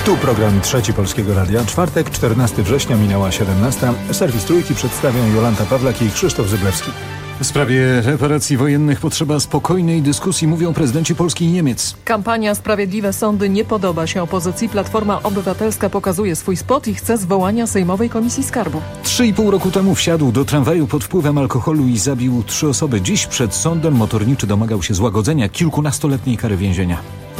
Tu program Trzeci Polskiego Radia. Czwartek, 14 września, minęła 17. Serwis Trójki przedstawią Jolanta Pawlak i Krzysztof Zyblewski. W sprawie reparacji wojennych potrzeba spokojnej dyskusji, mówią prezydenci Polski i Niemiec. Kampania Sprawiedliwe Sądy nie podoba się opozycji. Platforma Obywatelska pokazuje swój spot i chce zwołania Sejmowej Komisji Skarbu. 3,5 roku temu wsiadł do tramwaju pod wpływem alkoholu i zabił 3 osoby. Dziś przed sądem motorniczy domagał się złagodzenia kilkunastoletniej kary więzienia.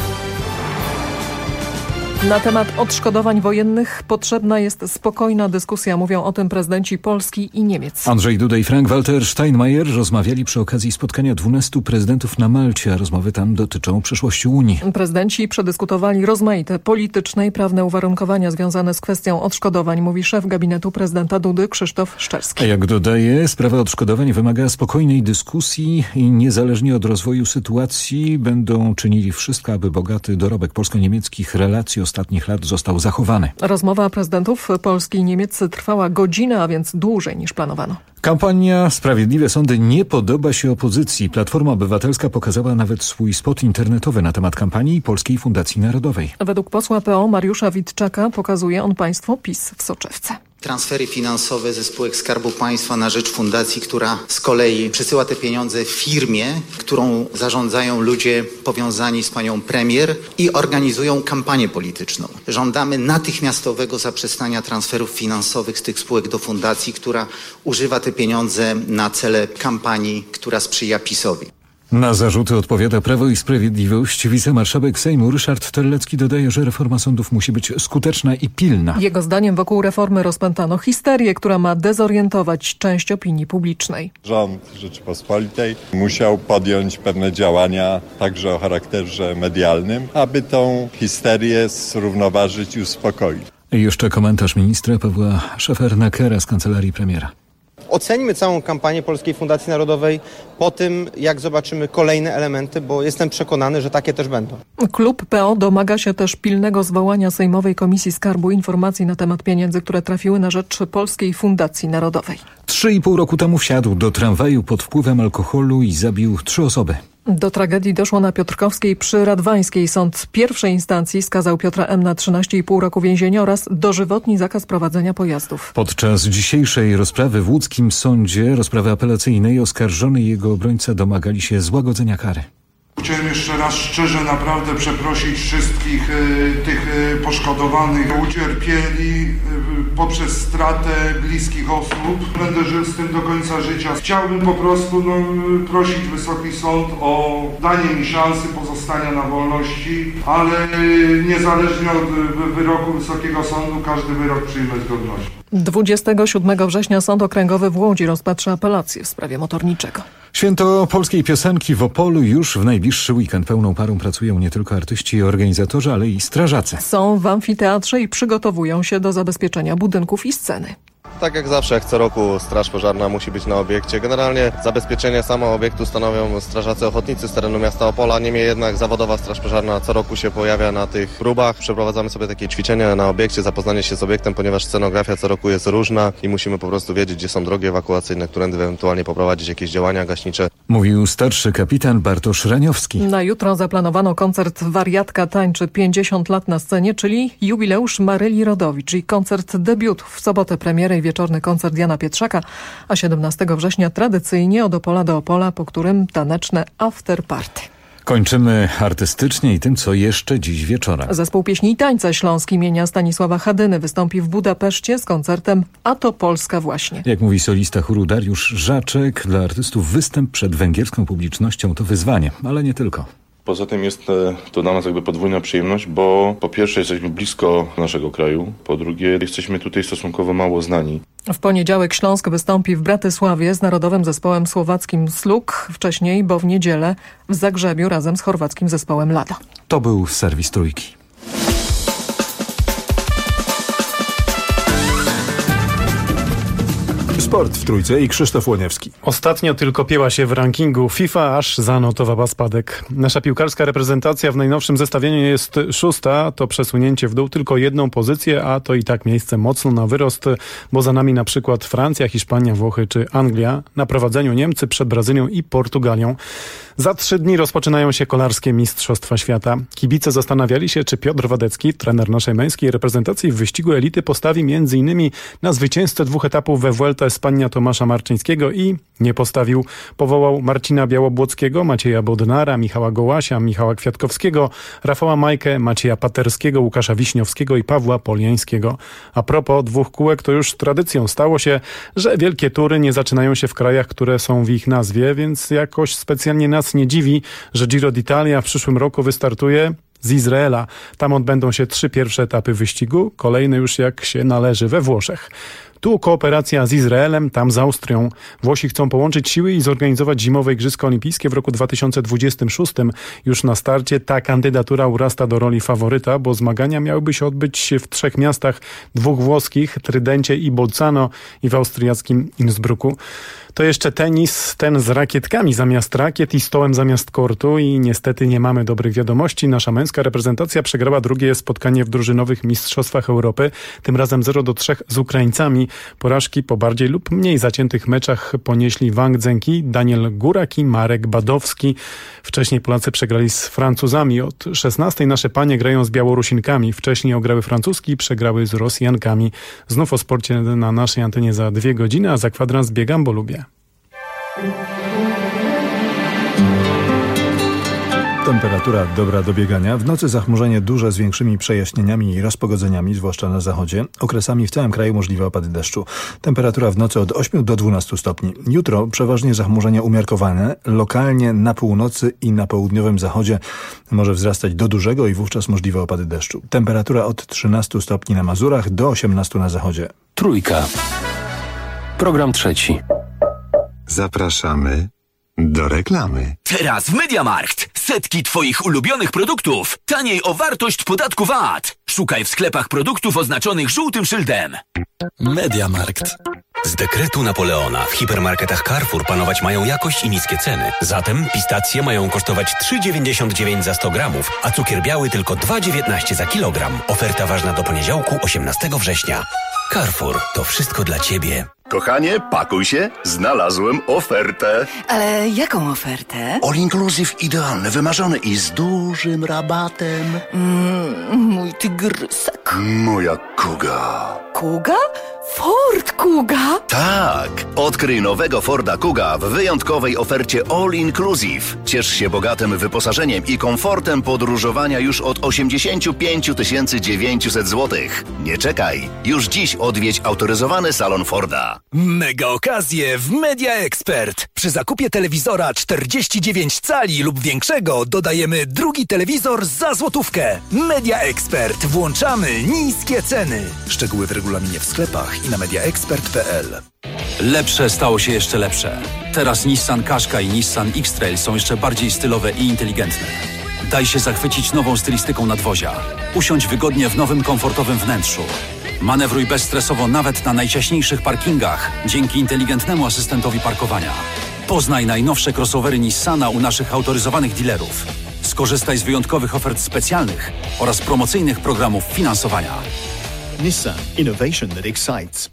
Na temat odszkodowań wojennych potrzebna jest spokojna dyskusja, mówią o tym prezydenci Polski i Niemiec. Andrzej Duda i Frank-Walter Steinmeier rozmawiali przy okazji spotkania 12 prezydentów na Malcie, a rozmowy tam dotyczą przyszłości Unii. Prezydenci przedyskutowali rozmaite polityczne i prawne uwarunkowania związane z kwestią odszkodowań, mówi szef gabinetu prezydenta Dudy Krzysztof Szczerski. A jak dodaje, sprawa odszkodowań wymaga spokojnej dyskusji i niezależnie od rozwoju sytuacji będą czynili wszystko, aby bogaty dorobek polsko-niemieckich relacji ostatnich lat został zachowany. Rozmowa prezydentów Polski i Niemiec trwała godzinę, a więc dłużej niż planowano. Kampania Sprawiedliwe Sądy nie podoba się opozycji. Platforma Obywatelska pokazała nawet swój spot internetowy na temat kampanii Polskiej Fundacji Narodowej. Według posła PO Mariusza Witczaka pokazuje on państwo PiS w soczewce. Transfery finansowe ze spółek Skarbu Państwa na rzecz fundacji, która z kolei przesyła te pieniądze firmie, którą zarządzają ludzie powiązani z panią premier i organizują kampanię polityczną. Żądamy natychmiastowego zaprzestania transferów finansowych z tych spółek do fundacji, która używa te pieniądze na cele kampanii, która sprzyja PiS-owi. Na zarzuty odpowiada Prawo i Sprawiedliwość. Wicemarszałek Sejmu Ryszard Terlecki dodaje, że reforma sądów musi być skuteczna i pilna. Jego zdaniem wokół reformy rozpętano histerię, która ma dezorientować część opinii publicznej. Rząd Rzeczypospolitej musiał podjąć pewne działania, także o charakterze medialnym, aby tą histerię zrównoważyć i uspokoić. I jeszcze komentarz ministra Pawła Szefernakera z kancelarii premiera. Ocenimy całą kampanię Polskiej Fundacji Narodowej po tym, jak zobaczymy kolejne elementy, bo jestem przekonany, że takie też będą. Klub PO domaga się też pilnego zwołania Sejmowej Komisji Skarbu informacji na temat pieniędzy, które trafiły na rzecz Polskiej Fundacji Narodowej. 3,5 roku temu wsiadł do tramwaju pod wpływem alkoholu i zabił 3 osoby. Do tragedii doszło na Piotrkowskiej przy Radwańskiej. Sąd pierwszej instancji skazał Piotra M. na 13,5 roku więzienia oraz dożywotni zakaz prowadzenia pojazdów. Podczas dzisiejszej rozprawy w łódzkim sądzie rozprawy apelacyjnej oskarżony i jego obrońca domagali się złagodzenia kary. Chciałem jeszcze raz szczerze naprawdę przeprosić wszystkich tych poszkodowanych, ucierpieli poprzez stratę bliskich osób. Będę żył z tym do końca życia. Chciałbym po prostu prosić Wysoki Sąd o danie mi szansy pozostania na wolności, ale niezależnie od wyroku Wysokiego Sądu każdy wyrok przyjmę z godnością. 27 września Sąd Okręgowy w Łodzi rozpatrzy apelację w sprawie motorniczego. Święto polskiej piosenki w Opolu już w najbliższy weekend. Pełną parą pracują nie tylko artyści i organizatorzy, ale i strażacy. Są w amfiteatrze i przygotowują się do zabezpieczenia budynków i sceny. Tak jak zawsze, jak co roku Straż Pożarna musi być na obiekcie. Generalnie zabezpieczenie samo obiektu stanowią strażacy ochotnicy z terenu miasta Opola. Niemniej jednak zawodowa Straż Pożarna co roku się pojawia na tych próbach. Przeprowadzamy sobie takie ćwiczenia na obiekcie, zapoznanie się z obiektem, ponieważ scenografia co roku jest różna i musimy po prostu wiedzieć, gdzie są drogi ewakuacyjne, którędy ewentualnie poprowadzić jakieś działania gaśnicze. Mówił starszy kapitan Bartosz Raniowski. Na jutro zaplanowano koncert Wariatka tańczy 50 lat na scenie, czyli jubileusz Maryli Rodowicz i koncert debiutów. W sobotę premiery i wieczorny koncert Jana Pietrzaka, a 17 września tradycyjnie od Opola do Opola, po którym taneczne afterparty. Kończymy artystycznie i tym, co jeszcze dziś wieczorem. Zespół Pieśni i Tańca Śląski imienia Stanisława Hadyny wystąpi w Budapeszcie z koncertem A to Polska właśnie. Jak mówi solista chóru Dariusz Żaczek, dla artystów występ przed węgierską publicznością to wyzwanie, ale nie tylko. Poza tym jest to dla nas jakby podwójna przyjemność, bo po pierwsze jesteśmy blisko naszego kraju, po drugie jesteśmy tutaj stosunkowo mało znani. W poniedziałek Śląsk wystąpi w Bratysławie z narodowym zespołem słowackim Sluk, wcześniej, bo w niedzielę w Zagrzebiu razem z chorwackim zespołem Lada. To był serwis Trójki. Sport w Trójce i Krzysztof Łoniewski. Ostatnio tylko pięła się w rankingu FIFA, aż zanotowała spadek. Nasza piłkarska reprezentacja w najnowszym zestawieniu jest 6. To przesunięcie w dół tylko 1 pozycję, a to i tak miejsce mocno na wyrost, bo za nami na przykład Francja, Hiszpania, Włochy czy Anglia. Na prowadzeniu Niemcy przed Brazylią i Portugalią. Za 3 dni rozpoczynają się kolarskie Mistrzostwa Świata. Kibice zastanawiali się, czy Piotr Wadecki, trener naszej męskiej reprezentacji w wyścigu elity, postawi m.in. na zwycięzcę 2 etapów we Vuelta Espania Tomasza Marczyńskiego i nie postawił. Powołał Marcina Białobłockiego, Macieja Bodnara, Michała Gołasia, Michała Kwiatkowskiego, Rafała Majkę, Macieja Paterskiego, Łukasza Wiśniowskiego i Pawła Poliańskiego. A propos 2 kółek, to już tradycją stało się, że wielkie tury nie zaczynają się w krajach, które są w ich nazwie, więc jakoś specjalnie nas nie dziwi, że Giro d'Italia w przyszłym roku wystartuje z Izraela. Tam odbędą się 3 pierwsze etapy wyścigu, kolejne już jak się należy we Włoszech. Tu kooperacja z Izraelem, tam z Austrią. Włosi chcą połączyć siły i zorganizować zimowe Igrzyska Olimpijskie w roku 2026. Już na starcie ta kandydatura urasta do roli faworyta, bo zmagania miałyby się odbyć w 3 miastach, 2 włoskich, Trydencie i Bolzano, i w austriackim Innsbrucku. To jeszcze tenis, ten z rakietkami zamiast rakiet i stołem zamiast kortu i niestety nie mamy dobrych wiadomości. Nasza męska reprezentacja przegrała drugie spotkanie w drużynowych Mistrzostwach Europy, tym razem 0-3 z Ukraińcami. Porażki po bardziej lub mniej zaciętych meczach ponieśli Wang Zhenki, Daniel Górak i Marek Badowski. Wcześniej Polacy przegrali z Francuzami. Od 16 nasze panie grają z Białorusinkami. Wcześniej ograły Francuski i przegrały z Rosjankami. Znów o sporcie na naszej antenie za 2 godziny, a za kwadrans biegam, bo lubię. Temperatura dobra do biegania. W nocy zachmurzenie duże z większymi przejaśnieniami i rozpogodzeniami, zwłaszcza na zachodzie. Okresami w całym kraju możliwe opady deszczu. Temperatura w nocy od 8 do 12 stopni. Jutro przeważnie zachmurzenie umiarkowane. Lokalnie na północy i na południowym zachodzie może wzrastać do dużego i wówczas możliwe opady deszczu. Temperatura od 13 stopni na Mazurach do 18 na zachodzie. Trójka. Program 3. Zapraszamy do reklamy. Teraz w Mediamarkt. Setki Twoich ulubionych produktów. Taniej o wartość podatku VAT. Szukaj w sklepach produktów oznaczonych żółtym szyldem. Mediamarkt. Z dekretu Napoleona w hipermarketach Carrefour panować mają jakość i niskie ceny. Zatem pistacje mają kosztować 3,99 za 100 gramów, a cukier biały tylko 2,19 za kilogram. Oferta ważna do poniedziałku, 18 września. Carrefour, to wszystko dla Ciebie. Kochanie, pakuj się, znalazłem ofertę. Ale jaką ofertę? All inclusive idealny, wymarzony i z dużym rabatem. Mój tygrysek. Moja Kuga. Kuga? Ford Kuga? Tak, odkryj nowego Forda Kuga w wyjątkowej ofercie All Inclusive. Ciesz się bogatym wyposażeniem i komfortem podróżowania już od 85 900 zł. Nie czekaj, już dziś odwiedź autoryzowany salon Forda. Mega okazje w Media Expert. Przy zakupie telewizora 49 cali lub większego dodajemy drugi telewizor za złotówkę. Media Expert. Włączamy niskie ceny. Szczegóły w regulaminie w sklepach i na mediaexpert.pl. Lepsze stało się jeszcze lepsze. Teraz Nissan Qashqai i Nissan X-Trail są jeszcze bardziej stylowe i inteligentne. Daj się zachwycić nową stylistyką nadwozia. Usiądź wygodnie w nowym, komfortowym wnętrzu. Manewruj bezstresowo nawet na najciaśniejszych parkingach dzięki inteligentnemu asystentowi parkowania. Poznaj najnowsze crossovery Nissana u naszych autoryzowanych dealerów. Skorzystaj z wyjątkowych ofert specjalnych oraz promocyjnych programów finansowania. Nissan. Innovation that excites.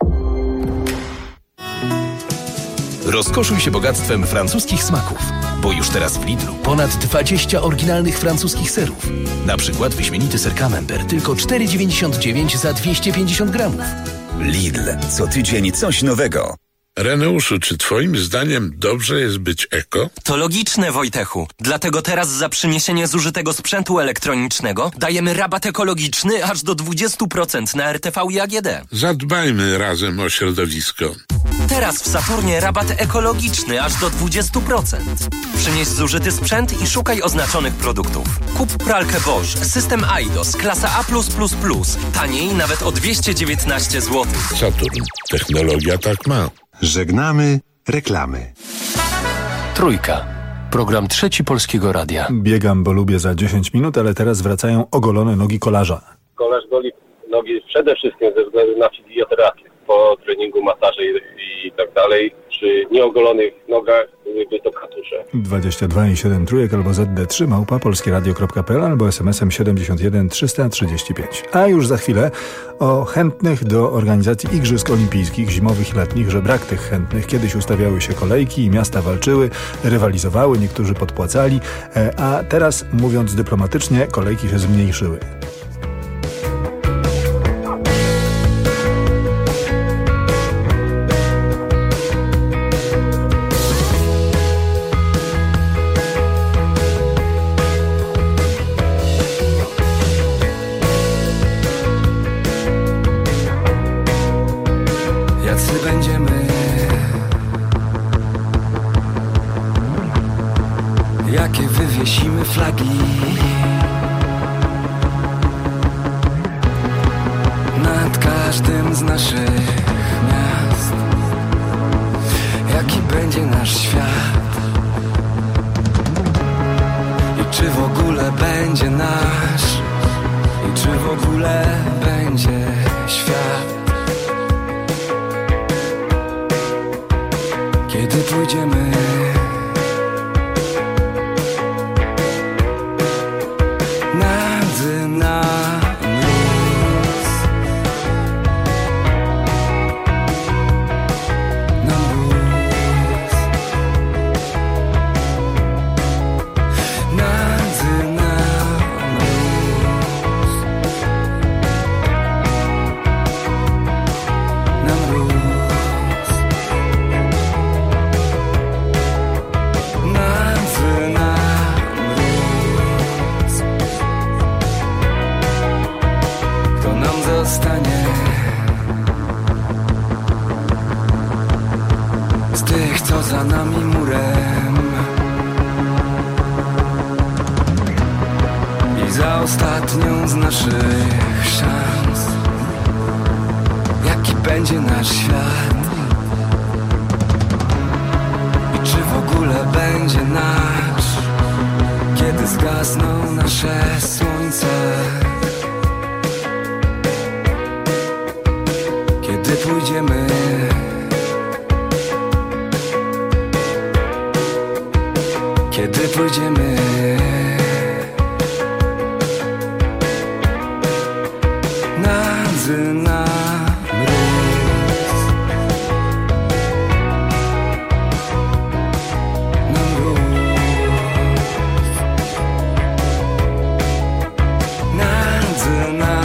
Rozkoszuj się bogactwem francuskich smaków, bo już teraz w Lidlu ponad 20 oryginalnych francuskich serów. Na przykład wyśmienity ser Camembert tylko 4,99 za 250 gramów. Lidl. Co tydzień coś nowego. Reneuszu, czy twoim zdaniem dobrze jest być eko? To logiczne, Wojtechu. Dlatego teraz za przyniesienie zużytego sprzętu elektronicznego dajemy rabat ekologiczny aż do 20% na RTV i AGD. Zadbajmy razem o środowisko. Teraz w Saturnie rabat ekologiczny aż do 20%. Przynieś zużyty sprzęt i szukaj oznaczonych produktów. Kup pralkę Bosch, system Eidos, klasa A+++. Taniej nawet o 219 zł. Saturn. Technologia tak ma. Żegnamy reklamy. Trójka. Program 3 Polskiego Radia. Biegam, bo lubię za 10 minut, ale teraz wracają ogolone nogi kolarza. Kolarz goli nogi przede wszystkim ze względu na fizjoterapię. Po treningu, masaże i tak dalej przy nieogolonych nogach byłyby to katusze. 22,7 trójek albo ZD3 @polskieradio.pl albo SMS-em 71 335. A już za chwilę o chętnych do organizacji Igrzysk Olimpijskich zimowych i letnich, że brak tych chętnych. Kiedyś ustawiały się kolejki i miasta walczyły, rywalizowały, niektórzy podpłacali, a teraz, mówiąc dyplomatycznie, kolejki się zmniejszyły. Jakie wywiesimy flagi nad każdym z naszych miast? Jaki będzie nasz świat? I czy w ogóle będzie nasz? I czy w ogóle będzie świat? Kiedy pójdziemy za nami murem i za ostatnią z naszych szans. Jaki będzie nasz świat? I czy w ogóle będzie nasz? Kiedy zgasną nasze słońce? Kiedy pójdziemy Kiedy pójdziemy na mróz, na mróz, na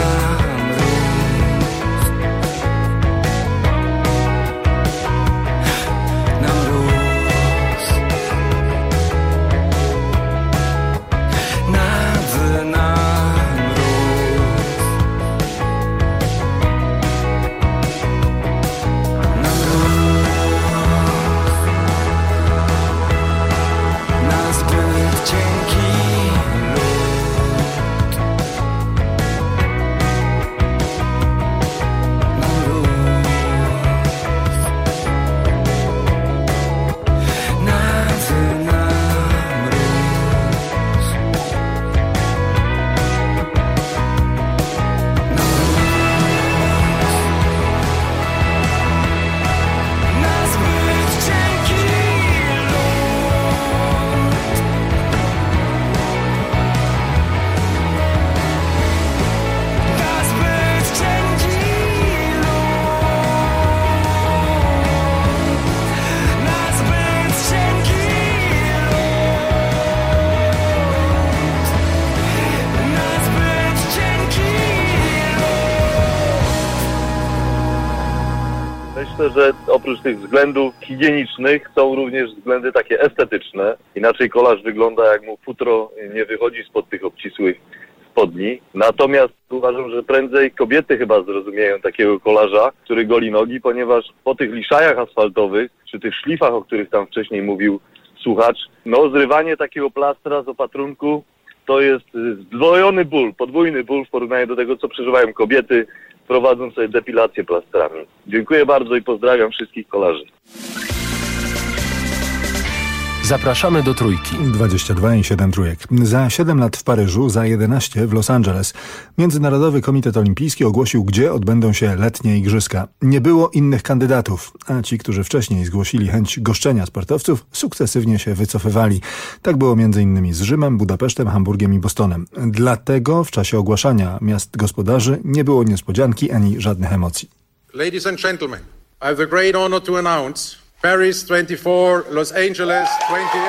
Myślę, że oprócz tych względów higienicznych są również względy takie estetyczne. Inaczej kolarz wygląda, jak mu futro nie wychodzi spod tych obcisłych spodni. Natomiast uważam, że prędzej kobiety chyba zrozumieją takiego kolarza, który goli nogi, ponieważ po tych liszajach asfaltowych, czy tych szlifach, o których tam wcześniej mówił słuchacz, no zrywanie takiego plastra z opatrunku to jest zdwojony ból, podwójny ból w porównaniu do tego, co przeżywają kobiety, prowadząc sobie depilację plastrami. Dziękuję bardzo i pozdrawiam wszystkich kolarzy. Zapraszamy do Trójki. 22 i 7 trójek. Za 7 lat w Paryżu, za 11 w Los Angeles. Międzynarodowy Komitet Olimpijski ogłosił, gdzie odbędą się letnie igrzyska. Nie było innych kandydatów, a ci, którzy wcześniej zgłosili chęć goszczenia sportowców, sukcesywnie się wycofywali. Tak było m.in. z Rzymem, Budapesztem, Hamburgiem i Bostonem. Dlatego w czasie ogłaszania miast gospodarzy nie było niespodzianki ani żadnych emocji. Ladies and gentlemen, I have the great honor to announce Paris 24, Los Angeles 28.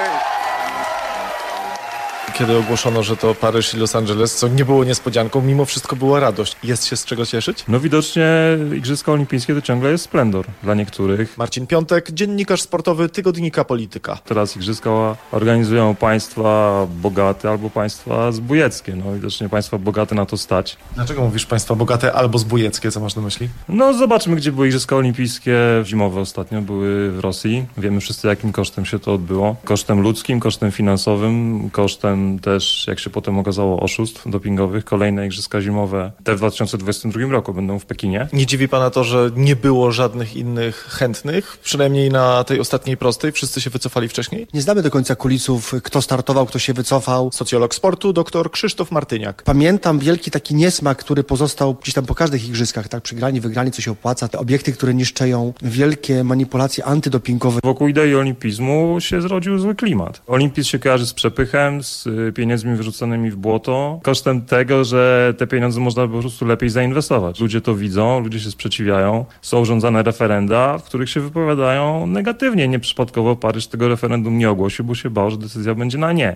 Kiedy ogłoszono, że to Paryż i Los Angeles, co nie było niespodzianką, mimo wszystko była radość. Jest się z czego cieszyć? No widocznie Igrzyska Olimpijskie to ciągle jest splendor dla niektórych. Marcin Piątek, dziennikarz sportowy tygodnika Polityka. Teraz Igrzyska organizują państwa bogate albo państwa zbójeckie. No widocznie państwa bogate na to stać. Dlaczego mówisz państwa bogate albo zbójeckie? Co masz na myśli? No zobaczmy, gdzie były Igrzyska Olimpijskie zimowe ostatnio. Były w Rosji. Wiemy wszyscy, jakim kosztem się to odbyło. Kosztem ludzkim, kosztem finansowym, kosztem też, jak się potem okazało, oszustw dopingowych. Kolejne Igrzyska Zimowe, te w 2022 roku będą w Pekinie. Nie dziwi pana to, że nie było żadnych innych chętnych? Przynajmniej na tej ostatniej prostej. Wszyscy się wycofali wcześniej? Nie znamy do końca kulisów, kto startował, kto się wycofał. Socjolog sportu, dr Krzysztof Martyniak. Pamiętam wielki taki niesmak, który pozostał gdzieś tam po każdych igrzyskach, tak? Przegrani, wygrani, co się opłaca. Te obiekty, które niszczeją, wielkie manipulacje antydopingowe. Wokół idei olimpizmu się zrodził zły klimat. Olimpizm się kojarzy z przepychem, z pieniędzmi wyrzuconymi w błoto, kosztem tego, że te pieniądze można po prostu lepiej zainwestować. Ludzie to widzą, ludzie się sprzeciwiają, są urządzane referenda, w których się wypowiadają negatywnie. Nieprzypadkowo Paryż tego referendum nie ogłosił, bo się bał, że decyzja będzie na nie.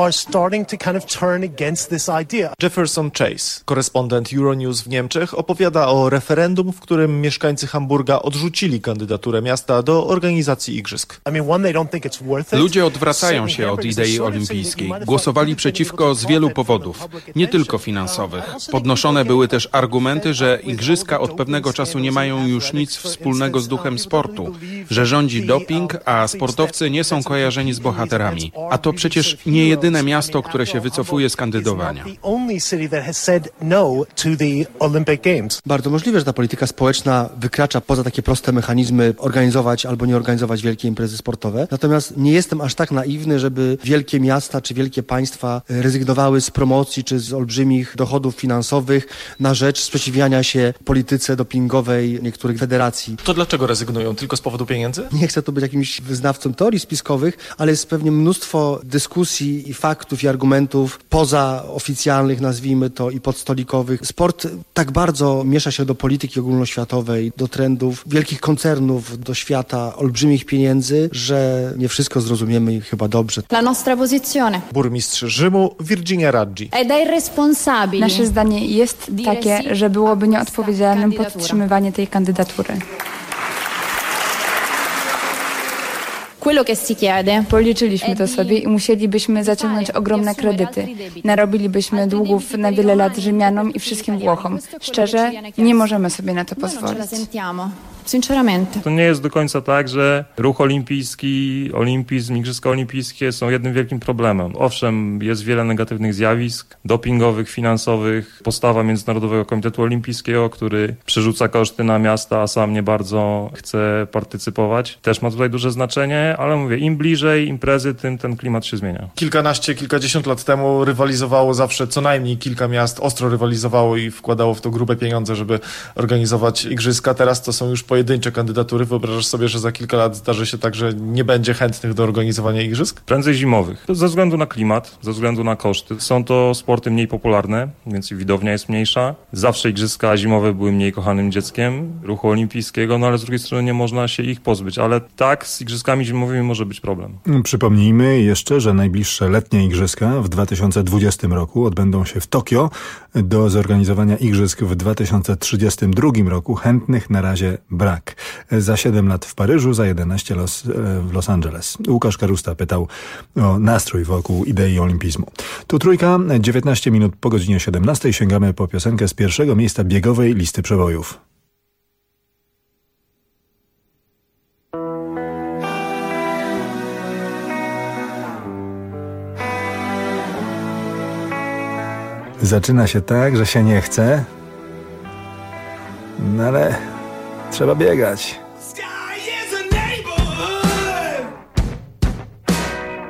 Jefferson Chase, korespondent Euronews w Niemczech, opowiada o referendum, w którym mieszkańcy Hamburga odrzucili kandydaturę miasta do organizacji igrzysk. Ludzie odwracają się od idei olimpijskiej. Głosowali przeciwko z wielu powodów, nie tylko finansowych. Podnoszone były też argumenty, że igrzyska od pewnego czasu nie mają już nic wspólnego z duchem sportu, że rządzi doping, a sportowcy nie są kojarzeni z bohaterami. A to przecież nie jedyne miasto, które się wycofuje z kandydowania. Bardzo możliwe, że ta polityka społeczna wykracza poza takie proste mechanizmy organizować albo nie organizować wielkie imprezy sportowe. Natomiast nie jestem aż tak naiwny, żeby wielkie miasta czy wielkie państwa rezygnowały z promocji czy z olbrzymich dochodów finansowych na rzecz sprzeciwiania się polityce dopingowej niektórych federacji. To dlaczego rezygnują? Tylko z powodu pieniędzy? Nie chcę tu być jakimś wyznawcą teorii spiskowych, ale jest pewnie mnóstwo dyskusji i faktów i argumentów pozaoficjalnych, nazwijmy to, i podstolikowych. Sport tak bardzo miesza się do polityki ogólnoświatowej, do trendów wielkich koncernów, do świata olbrzymich pieniędzy, że nie wszystko zrozumiemy chyba dobrze. La nostra posizione. Burmistrz Rzymu Virginia Raggi. Nasze zdanie jest takie, że byłoby nieodpowiedzialnym podtrzymywanie tej kandydatury. Policzyliśmy to sobie i musielibyśmy zaciągnąć ogromne kredyty. Narobilibyśmy długów na wiele lat Rzymianom i wszystkim Włochom. Szczerze, nie możemy sobie na to pozwolić. To nie jest do końca tak, że ruch olimpijski, olimpizm, Igrzyska Olimpijskie są jednym wielkim problemem. Owszem, jest wiele negatywnych zjawisk, dopingowych, finansowych, postawa Międzynarodowego Komitetu Olimpijskiego, który przerzuca koszty na miasta, a sam nie bardzo chce partycypować. Też ma tutaj duże znaczenie, ale mówię, im bliżej imprezy, tym ten klimat się zmienia. Kilkadziesiąt lat temu rywalizowało zawsze co najmniej kilka miast, ostro rywalizowało i wkładało w to grube pieniądze, żeby organizować igrzyska. Teraz to są już pojedyncze kandydatury. Wyobrażasz sobie, że za kilka lat zdarzy się tak, że nie będzie chętnych do organizowania igrzysk? Prędzej zimowych. Ze względu na klimat, ze względu na koszty. Są to sporty mniej popularne, więc i widownia jest mniejsza. Zawsze igrzyska zimowe były mniej kochanym dzieckiem ruchu olimpijskiego, no ale z drugiej strony nie można się ich pozbyć. Ale tak, z igrzyskami zimowymi może być problem. Przypomnijmy jeszcze, że najbliższe letnie igrzyska w 2020 roku odbędą się w Tokio. Do zorganizowania igrzysk w 2032 roku chętnych na razie brak. Za 7 lat w Paryżu, za 11 w Los Angeles. Łukasz Karusta pytał o nastrój wokół idei olimpizmu. Tu Trójka, 19 minut po godzinie 17. Sięgamy po piosenkę z pierwszego miejsca biegowej listy przebojów. Zaczyna się tak, że się nie chce, no ale trzeba biegać.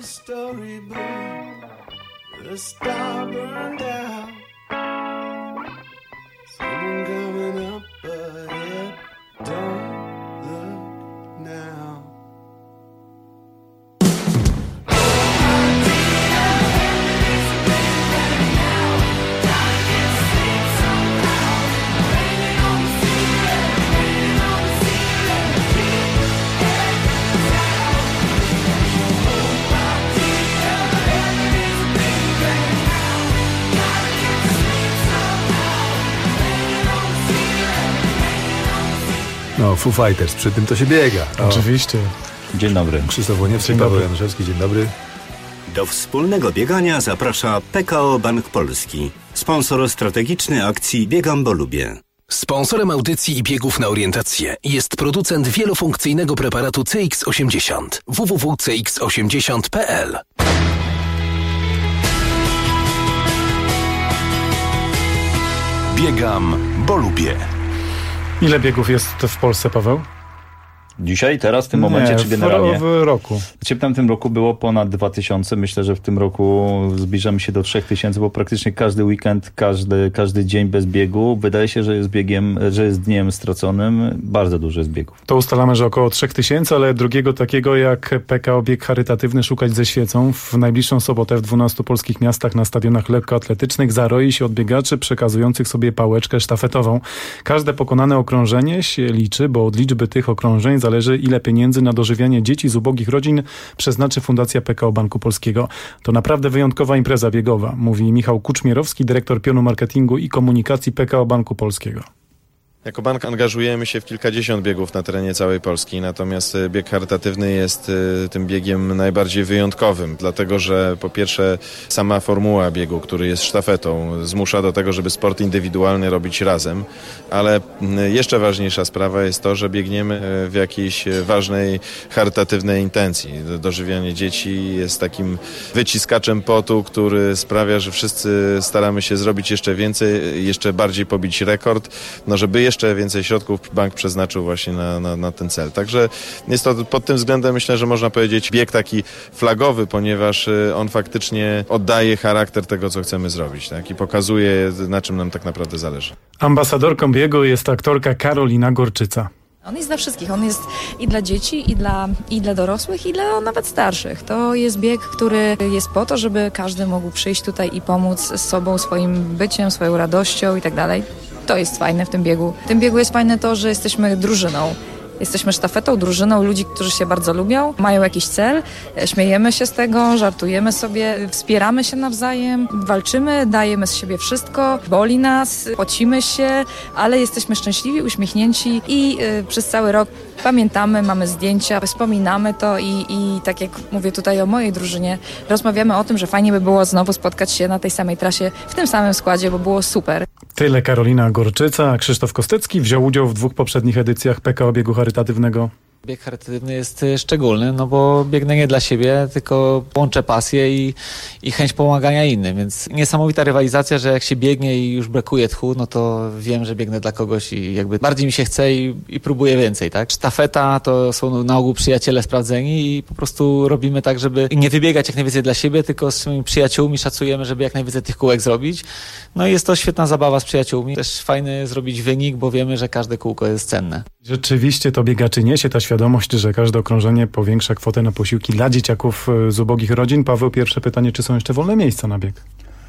the storybook, the star burned out. Someone coming up ahead, don't look now. No, Foo Fighters, przy tym to się biega. Oczywiście. Dzień dobry. Krzysztof Łoniewski, Paweł Januszewski, dzień dobry. Do wspólnego biegania zaprasza PKO Bank Polski, sponsor strategiczny akcji Biegam, bo lubię. Sponsorem audycji i biegów na orientację jest producent wielofunkcyjnego preparatu CX80 www.cx80.pl. Biegam, bo lubię. Ile biegów jest w Polsce, Paweł? Dzisiaj, teraz, w tym momencie, czy generalnie? W roku. W tamtym roku było ponad 2000. Myślę, że w tym roku zbliżamy się do 3000, bo praktycznie każdy weekend, każdy dzień bez biegu wydaje się, że jest biegiem, że jest dniem straconym. Bardzo dużo jest biegów. To ustalamy, że około 3000, ale drugiego takiego jak PKO Bieg Charytatywny Szukać ze świecą w najbliższą sobotę w 12 polskich miastach na stadionach lekkoatletycznych zaroi się od biegaczy przekazujących sobie pałeczkę sztafetową. Każde pokonane okrążenie się liczy, bo od liczby tych okrążeń zależy, ile pieniędzy na dożywianie dzieci z ubogich rodzin przeznaczy Fundacja PKO Banku Polskiego. To naprawdę wyjątkowa impreza biegowa, mówi Michał Kuczmierowski, dyrektor pionu marketingu i komunikacji PKO Banku Polskiego. Jako bank angażujemy się w kilkadziesiąt biegów na terenie całej Polski, natomiast bieg charytatywny jest tym biegiem najbardziej wyjątkowym, dlatego że po pierwsze sama formuła biegu, który jest sztafetą, zmusza do tego, żeby sport indywidualny robić razem, ale jeszcze ważniejsza sprawa jest to, że biegniemy w jakiejś ważnej charytatywnej intencji. Dożywianie dzieci jest takim wyciskaczem potu, który sprawia, że wszyscy staramy się zrobić jeszcze więcej, jeszcze bardziej pobić rekord, żeby jeszcze więcej środków bank przeznaczył właśnie na ten cel. Także jest to pod tym względem, myślę, że można powiedzieć, bieg taki flagowy, ponieważ on faktycznie oddaje charakter tego, co chcemy zrobić, tak? I pokazuje, na czym nam tak naprawdę zależy. Ambasadorką biegu jest aktorka Karolina Gorczyca. On jest dla wszystkich. On jest i dla dzieci, i dla dorosłych, i dla nawet starszych. To jest bieg, który jest po to, żeby każdy mógł przyjść tutaj i pomóc z sobą, swoim byciem, swoją radością i tak dalej. To jest fajne w tym biegu. W tym biegu jest fajne to, że jesteśmy drużyną. Jesteśmy sztafetą, drużyną ludzi, którzy się bardzo lubią, mają jakiś cel, śmiejemy się z tego, żartujemy sobie, wspieramy się nawzajem, walczymy, dajemy z siebie wszystko, boli nas, pocimy się, ale jesteśmy szczęśliwi, uśmiechnięci i przez cały rok pamiętamy, mamy zdjęcia, wspominamy to i tak jak mówię tutaj o mojej drużynie, rozmawiamy o tym, że fajnie by było znowu spotkać się na tej samej trasie, w tym samym składzie, bo było super. Tyle Karolina Gorczyca, a Krzysztof Kostecki wziął udział w 2 poprzednich edycjach PKO Biegu Charytatywnego. Bieg charytatywny jest szczególny, no bo biegnę nie dla siebie, tylko łączę pasję i chęć pomagania innym, więc niesamowita rywalizacja, że jak się biegnie i już brakuje tchu, no to wiem, że biegnę dla kogoś i jakby bardziej mi się chce i próbuję więcej, tak? Sztafeta to są na ogół przyjaciele sprawdzeni i po prostu robimy tak, żeby nie wybiegać jak najwięcej dla siebie, tylko z swoimi przyjaciółmi szacujemy, żeby jak najwięcej tych kółek zrobić. No i jest to świetna zabawa z przyjaciółmi. Też fajny zrobić wynik, bo wiemy, że każde kółko jest cenne. Rzeczywiście to biegaczy niesie ta świadomość, że każde okrążenie powiększa kwotę na posiłki dla dzieciaków z ubogich rodzin. Paweł, pierwsze pytanie, czy są jeszcze wolne miejsca na bieg?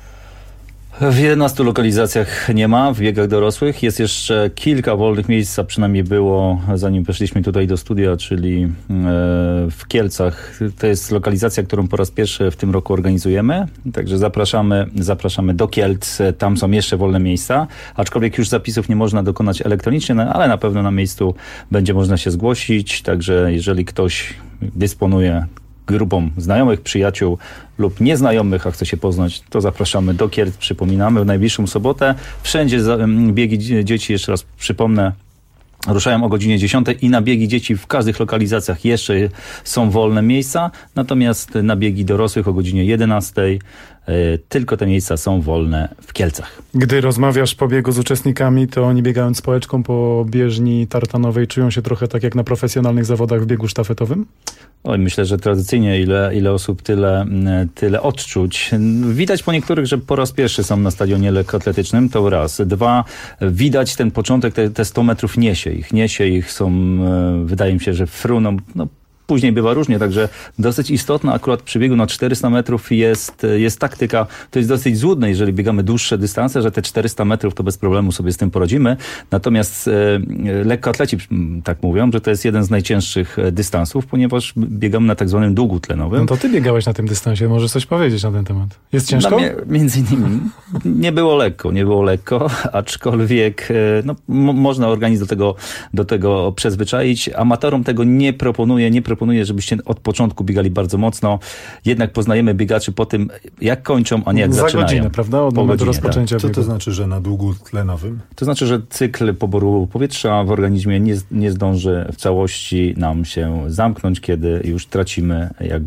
W 11 lokalizacjach nie ma, w biegach dorosłych. Jest jeszcze kilka wolnych miejsc, a przynajmniej było, zanim weszliśmy tutaj do studia, czyli w Kielcach. To jest lokalizacja, którą po raz pierwszy w tym roku organizujemy. Także zapraszamy do Kielc. Tam są jeszcze wolne miejsca, aczkolwiek już zapisów nie można dokonać elektronicznie, ale na pewno na miejscu będzie można się zgłosić. Także jeżeli ktoś dysponuje grupą znajomych, przyjaciół lub nieznajomych, a chce się poznać, to zapraszamy do Kielc. Przypominamy, w najbliższą sobotę wszędzie biegi dzieci, jeszcze raz przypomnę, ruszają o godzinie 10 i na biegi dzieci w każdych lokalizacjach jeszcze są wolne miejsca, natomiast na biegi dorosłych o godzinie 11 tylko te miejsca są wolne w Kielcach. Gdy rozmawiasz po biegu z uczestnikami, to oni biegając społeczką po bieżni tartanowej czują się trochę tak jak na profesjonalnych zawodach w biegu sztafetowym? Oj, myślę, że tradycyjnie ile osób, tyle odczuć. Widać po niektórych, że po raz pierwszy są na stadionie lekkoatletycznym, to raz. Dwa, widać ten początek, te 100 metrów niesie ich, są, wydaje mi się, że fruną, później bywa różnie, także dosyć istotna akurat przy biegu na 400 metrów jest taktyka. To jest dosyć złudne, jeżeli biegamy dłuższe dystanse, że te 400 metrów to bez problemu sobie z tym poradzimy. Natomiast lekkoatleci tak mówią, że to jest jeden z najcięższych dystansów, ponieważ biegamy na tak zwanym długu tlenowym. No to ty biegałeś na tym dystansie, możesz coś powiedzieć na ten temat. Jest ciężko? Między innymi nie było lekko, aczkolwiek można organizm do tego przyzwyczaić. Amatorom tego nie proponuję, żebyście od początku biegali bardzo mocno. Jednak poznajemy biegaczy po tym, jak kończą, a nie jak zaczynają. Za godzinę, prawda? Od momentu rozpoczęcia biegu. Co to znaczy, że na długu tlenowym? To znaczy, że cykl poboru powietrza w organizmie nie zdąży w całości nam się zamknąć, kiedy już tracimy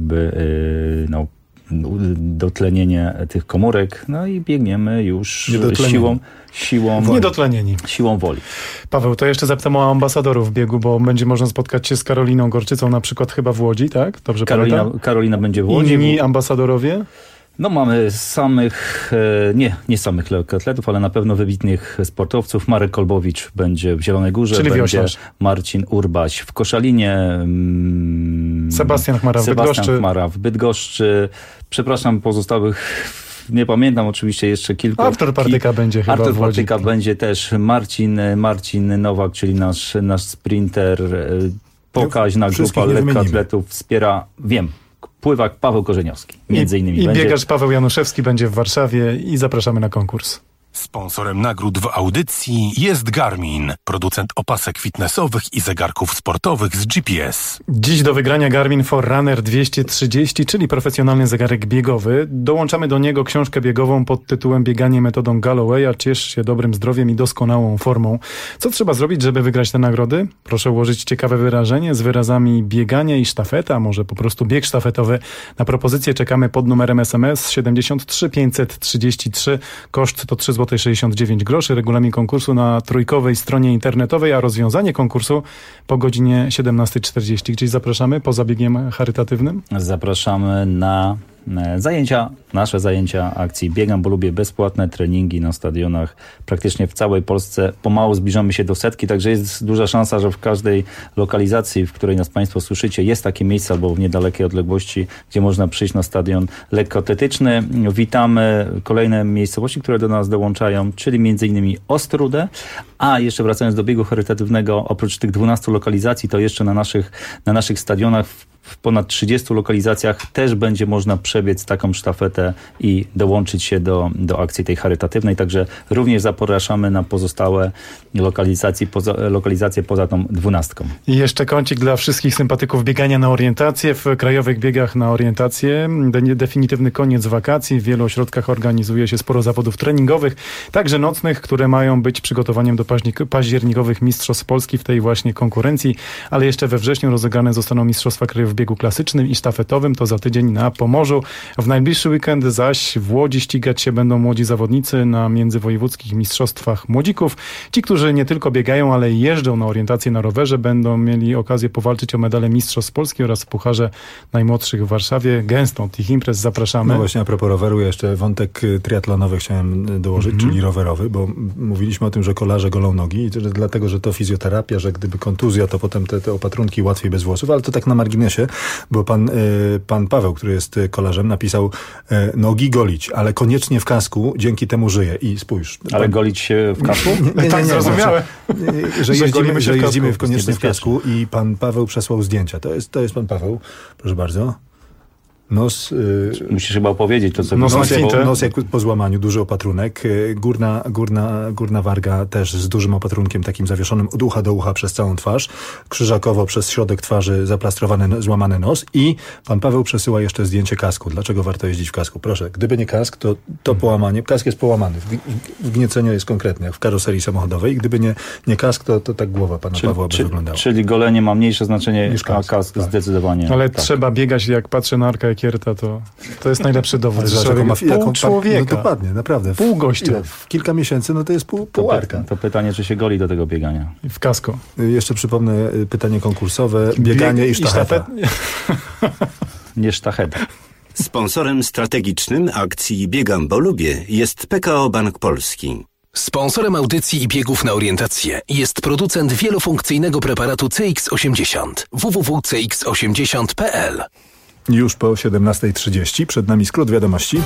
dotlenienie tych komórek, i biegniemy już siłą woli. Paweł, to jeszcze zapytam o ambasadorów biegu, bo będzie można spotkać się z Karoliną Gorczycą, na przykład chyba w Łodzi, tak? Dobrze pamiętam? Karolina będzie w Łodzi. Inni ambasadorowie? Mamy samych, nie samych lekkoatletów, ale na pewno wybitnych sportowców. Marek Kolbowicz będzie w Zielonej Górze, czyli będzie wioślarz. Marcin Urbaś w Koszalinie, Sebastian Chmara w Bydgoszczy. Przepraszam pozostałych, nie pamiętam oczywiście jeszcze kilku. Artur Partyka będzie chyba Artur w Łodzi. Partyka będzie też, Marcin Nowak, czyli nasz sprinter, pokaźna grupa lekkoatletów wspiera, pływak Paweł Korzeniowski, między innymi. I biegacz Paweł Januszewski będzie w Warszawie i zapraszamy na konkurs. Sponsorem nagród w audycji jest Garmin, producent opasek fitnessowych i zegarków sportowych z GPS. Dziś do wygrania Garmin Forerunner 230, czyli profesjonalny zegarek biegowy. Dołączamy do niego książkę biegową pod tytułem Bieganie metodą Gallowaya. Ciesz się dobrym zdrowiem i doskonałą formą. Co trzeba zrobić, żeby wygrać te nagrody? Proszę ułożyć ciekawe wyrażenie z wyrazami bieganie i sztafeta, może po prostu bieg sztafetowy. Na propozycję czekamy pod numerem SMS 73 533. Koszt to 3,69 zł. Regulamin konkursu na trójkowej stronie internetowej, a rozwiązanie konkursu po godzinie 17:40. Gdzieś zapraszamy poza biegiem charytatywnym? Zapraszamy na nasze zajęcia akcji Biegam, bo lubię, bezpłatne treningi na stadionach praktycznie w całej Polsce. Pomału zbliżamy się do 100, także jest duża szansa, że w każdej lokalizacji, w której nas Państwo słyszycie, jest takie miejsce albo w niedalekiej odległości, gdzie można przyjść na stadion lekkoatletyczny. Witamy kolejne miejscowości, które do nas dołączają, czyli m.in. Ostródę, a jeszcze wracając do biegu charytatywnego, oprócz tych 12 lokalizacji, to jeszcze na naszych stadionach w ponad 30 lokalizacjach też będzie można przebiec taką sztafetę i dołączyć się do akcji tej charytatywnej. Także również zapraszamy na pozostałe lokalizacje poza tą 12. I jeszcze kącik dla wszystkich sympatyków biegania na orientację. W krajowych biegach na orientację definitywny koniec wakacji. W wielu ośrodkach organizuje się sporo zawodów treningowych, także nocnych, które mają być przygotowaniem do październikowych Mistrzostw Polski w tej właśnie konkurencji. Ale jeszcze we wrześniu rozegrane zostaną Mistrzostwa Kraju w biegu klasycznym i sztafetowym, to za tydzień na Pomorzu. W najbliższy weekend zaś w Łodzi ścigać się będą młodzi zawodnicy na międzywojewódzkich mistrzostwach młodzików. Ci, którzy nie tylko biegają, ale i jeżdżą na orientację na rowerze, będą mieli okazję powalczyć o medale Mistrzostw Polski oraz w Pucharze Najmłodszych w Warszawie. Gęstą tych imprez zapraszamy. No właśnie, a propos roweru, jeszcze wątek triatlonowy chciałem dołożyć, czyli rowerowy, bo mówiliśmy o tym, że kolarze golą nogi i dlatego, że to fizjoterapia, że gdyby kontuzja, to potem te opatrunki łatwiej bez włosów, ale to tak na marginesie, bo pan Paweł, który jest kolarzem, napisał nogi golić, ale koniecznie w kasku, dzięki temu żyje. I spójrz. Ale golić się w kasku? Tak zrozumiałem. Że jeździmy koniecznie w kasku i pan Paweł przesłał zdjęcia. To jest pan Paweł, proszę bardzo. Nos... Musisz chyba opowiedzieć to, co... Nos jak po złamaniu, duży opatrunek. Górna warga też z dużym opatrunkiem, takim zawieszonym od ucha do ucha przez całą twarz. Krzyżakowo przez środek twarzy zaplastrowany, złamany nos. I pan Paweł przesyła jeszcze zdjęcie kasku. Dlaczego warto jeździć w kasku? Proszę, gdyby nie kask, to połamanie. Kask jest połamany. Wgniecenie jest konkretne, jak w karoserii samochodowej. Gdyby nie kask, to tak głowa pana Pawła by wyglądała. Czyli golenie ma mniejsze znaczenie niż kask zdecydowanie. Ale tak. Trzeba biegać, jak patrzę na Arka Jakierta to jest najlepszy dowód. Pół człowieka. No dokładnie, naprawdę. Pół gościa. W kilka miesięcy, to jest pół arka. To pytanie, czy się goli do tego biegania. W kasko. Jeszcze przypomnę pytanie konkursowe. Bieganie i sztacheta. Nie sztacheta. Sponsorem strategicznym akcji Biegam, bo lubię jest PKO Bank Polski. Sponsorem audycji i biegów na orientację jest producent wielofunkcyjnego preparatu CX80 www.cx80.pl. Już po 17:30 przed nami skrót wiadomości.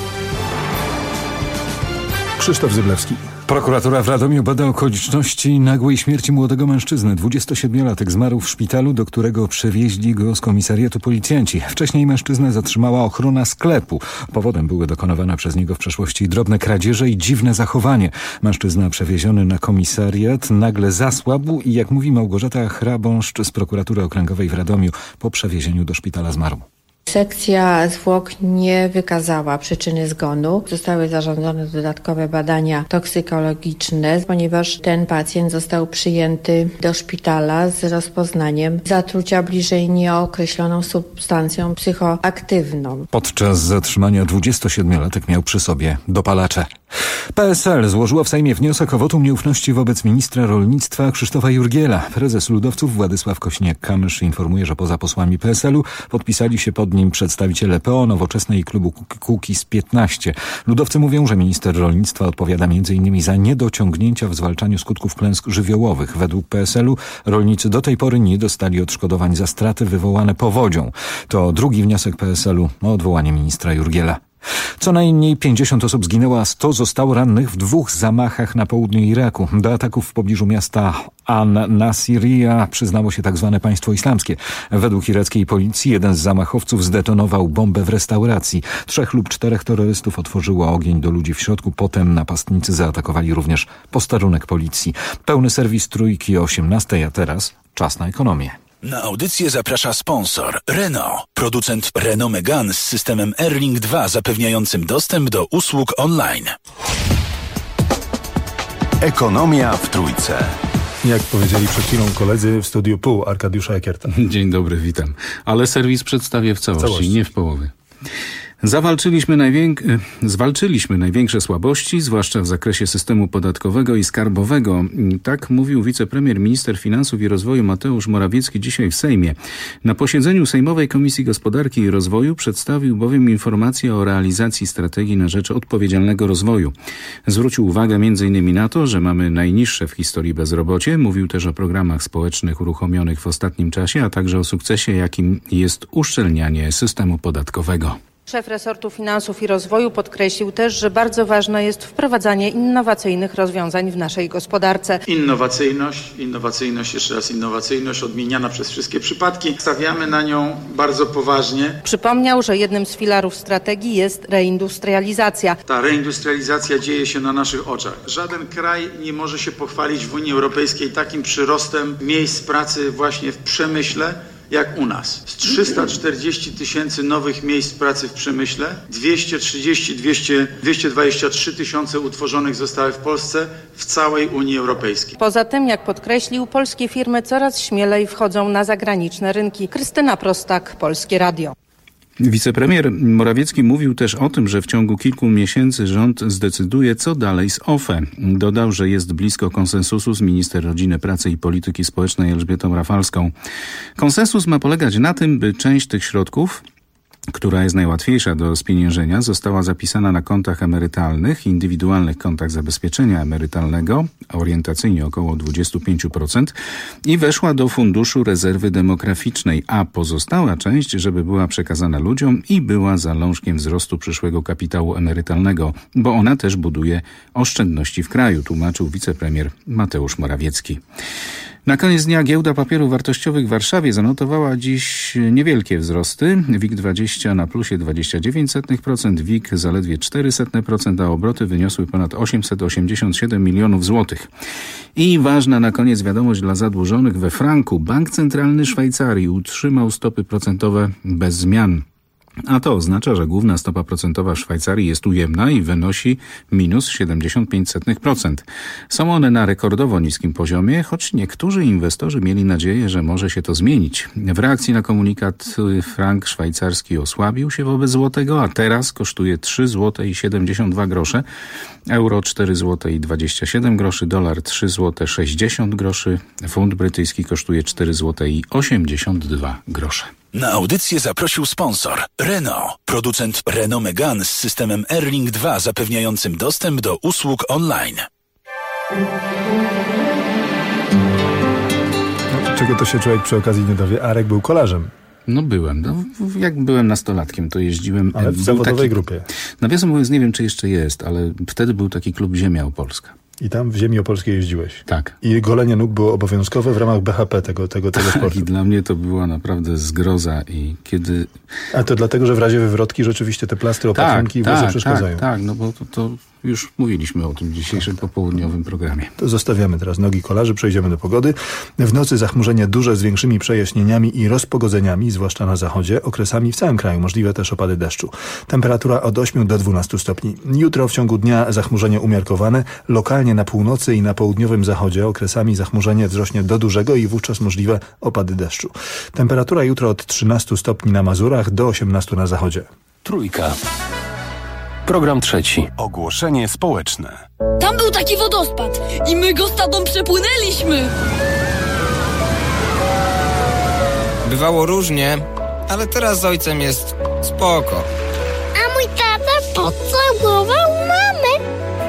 Krzysztof Zyblewski. Prokuratura w Radomiu bada okoliczności nagłej śmierci młodego mężczyzny. 27-latek zmarł w szpitalu, do którego przewieźli go z komisariatu policjanci. Wcześniej mężczyznę zatrzymała ochrona sklepu. Powodem były dokonywane przez niego w przeszłości drobne kradzieże i dziwne zachowanie. Mężczyzna przewieziony na komisariat nagle zasłabł i, jak mówi Małgorzata Hrabąszcz z prokuratury okręgowej w Radomiu, po przewiezieniu do szpitala zmarł. Sekcja zwłok nie wykazała przyczyny zgonu. Zostały zarządzone dodatkowe badania toksykologiczne, ponieważ ten pacjent został przyjęty do szpitala z rozpoznaniem zatrucia bliżej nieokreśloną substancją psychoaktywną. Podczas zatrzymania 27-latek miał przy sobie dopalacze. PSL złożyło w Sejmie wniosek o wotum nieufności wobec ministra rolnictwa Krzysztofa Jurgiela. Prezes Ludowców Władysław Kośniak-Kamysz informuje, że poza posłami PSL-u podpisali się pod nim przedstawiciele PO, Nowoczesnej i klubu Kukiz 15. Ludowcy mówią, że minister rolnictwa odpowiada m.in. za niedociągnięcia w zwalczaniu skutków klęsk żywiołowych. Według PSL-u rolnicy do tej pory nie dostali odszkodowań za straty wywołane powodzią. To drugi wniosek PSL-u o odwołanie ministra Jurgiela. Co najmniej 50 osób zginęło, a 100 zostało rannych w 2 zamachach na południu Iraku. Do ataków w pobliżu miasta An-Nasiriyah przyznało się tzw. państwo islamskie. Według irackiej policji jeden z zamachowców zdetonował bombę w restauracji. 3 lub 4 terrorystów otworzyło ogień do ludzi w środku. Potem napastnicy zaatakowali również posterunek policji. Pełny serwis Trójki o 18:00, a teraz czas na ekonomię. Na audycję zaprasza sponsor Renault, producent Renault Megane z systemem Airlink 2 zapewniającym dostęp do usług online. Ekonomia w Trójce. Jak powiedzieli przed chwilą koledzy w studiu pół Arkadiusza Jakierta. Dzień dobry, witam. Ale serwis przedstawię w całości, nie w połowie. Zwalczyliśmy największe słabości, zwłaszcza w zakresie systemu podatkowego i skarbowego. Tak mówił wicepremier, minister finansów i rozwoju Mateusz Morawiecki dzisiaj w Sejmie. Na posiedzeniu Sejmowej Komisji Gospodarki i Rozwoju przedstawił bowiem informację o realizacji strategii na rzecz odpowiedzialnego rozwoju. Zwrócił uwagę m.in. na to, że mamy najniższe w historii bezrobocie. Mówił też o programach społecznych uruchomionych w ostatnim czasie, a także o sukcesie, jakim jest uszczelnianie systemu podatkowego. Szef resortu finansów i rozwoju podkreślił też, że bardzo ważne jest wprowadzanie innowacyjnych rozwiązań w naszej gospodarce. Innowacyjność, jeszcze raz innowacyjność, odmieniana przez wszystkie przypadki. Stawiamy na nią bardzo poważnie. Przypomniał, że jednym z filarów strategii jest reindustrializacja. Ta reindustrializacja dzieje się na naszych oczach. Żaden kraj nie może się pochwalić w Unii Europejskiej takim przyrostem miejsc pracy właśnie w przemyśle, jak u nas. Z 340 000 nowych miejsc pracy w przemyśle, 223 tysiące utworzonych zostały w Polsce w całej Unii Europejskiej. Poza tym, jak podkreślił, polskie firmy coraz śmielej wchodzą na zagraniczne rynki. Krystyna Prostak, Polskie Radio. Wicepremier Morawiecki mówił też o tym, że w ciągu kilku miesięcy rząd zdecyduje, co dalej z OFE. Dodał, że jest blisko konsensusu z minister rodziny, pracy i polityki społecznej Elżbietą Rafalską. Konsensus ma polegać na tym, by część tych środków, która jest najłatwiejsza do spieniężenia, została zapisana na kontach emerytalnych, indywidualnych kontach zabezpieczenia emerytalnego, orientacyjnie około 25%, i weszła do Funduszu Rezerwy Demograficznej, a pozostała część, żeby była przekazana ludziom i była zalążkiem wzrostu przyszłego kapitału emerytalnego, bo ona też buduje oszczędności w kraju, tłumaczył wicepremier Mateusz Morawiecki. Na koniec dnia giełda papierów wartościowych w Warszawie zanotowała dziś niewielkie wzrosty. WIG20 na plusie 0,29%, WIG zaledwie 0,04%, a obroty wyniosły ponad 887 milionów złotych. I ważna na koniec wiadomość dla zadłużonych we franku. Bank Centralny Szwajcarii utrzymał stopy procentowe bez zmian. A to oznacza, że główna stopa procentowa w Szwajcarii jest ujemna i wynosi minus 0,75%. Są one na rekordowo niskim poziomie, choć niektórzy inwestorzy mieli nadzieję, że może się to zmienić. W reakcji na komunikat frank szwajcarski osłabił się wobec złotego, a teraz kosztuje 3,72 zł, euro 4,27 zł, dolar 3,60 zł, funt brytyjski kosztuje 4,82 zł. Na audycję zaprosił sponsor Renault, producent Renault Megane z systemem Airlink 2 zapewniającym dostęp do usług online. Czego to się człowiek przy okazji nie dowie? Arek był kolarzem. No byłem. Jak byłem nastolatkiem, to jeździłem. Ale w zawodowej grupie. Nawiasem mówiąc, nie wiem, czy jeszcze jest, ale wtedy był taki klub Ziemia Opolska. I tam w ziemi opolskiej jeździłeś. Tak. I golenie nóg było obowiązkowe w ramach BHP tego sportu. I dla mnie to była naprawdę zgroza i kiedy... A to dlatego, że w razie wywrotki rzeczywiście te plastry, opatrunki i włosy przeszkadzają. Tak, no bo to już mówiliśmy o tym w dzisiejszym popołudniowym programie. To zostawiamy teraz nogi kolarzy, przejdziemy do pogody. W nocy zachmurzenie duże z większymi przejaśnieniami i rozpogodzeniami, zwłaszcza na zachodzie, okresami w całym kraju. Możliwe też opady deszczu. Temperatura od 8 do 12 stopni. Jutro w ciągu dnia zachmurzenie umiarkowane. Lokalnie na północy i na południowym zachodzie okresami zachmurzenie wzrośnie do dużego i wówczas możliwe opady deszczu. Temperatura jutro od 13 stopni na Mazurach do 18 na zachodzie. Trójka. Program trzeci. Ogłoszenie społeczne. Tam był taki wodospad i my go z tatą przepłynęliśmy. Bywało różnie, ale teraz z ojcem jest spoko. A mój tata pocałował mamę.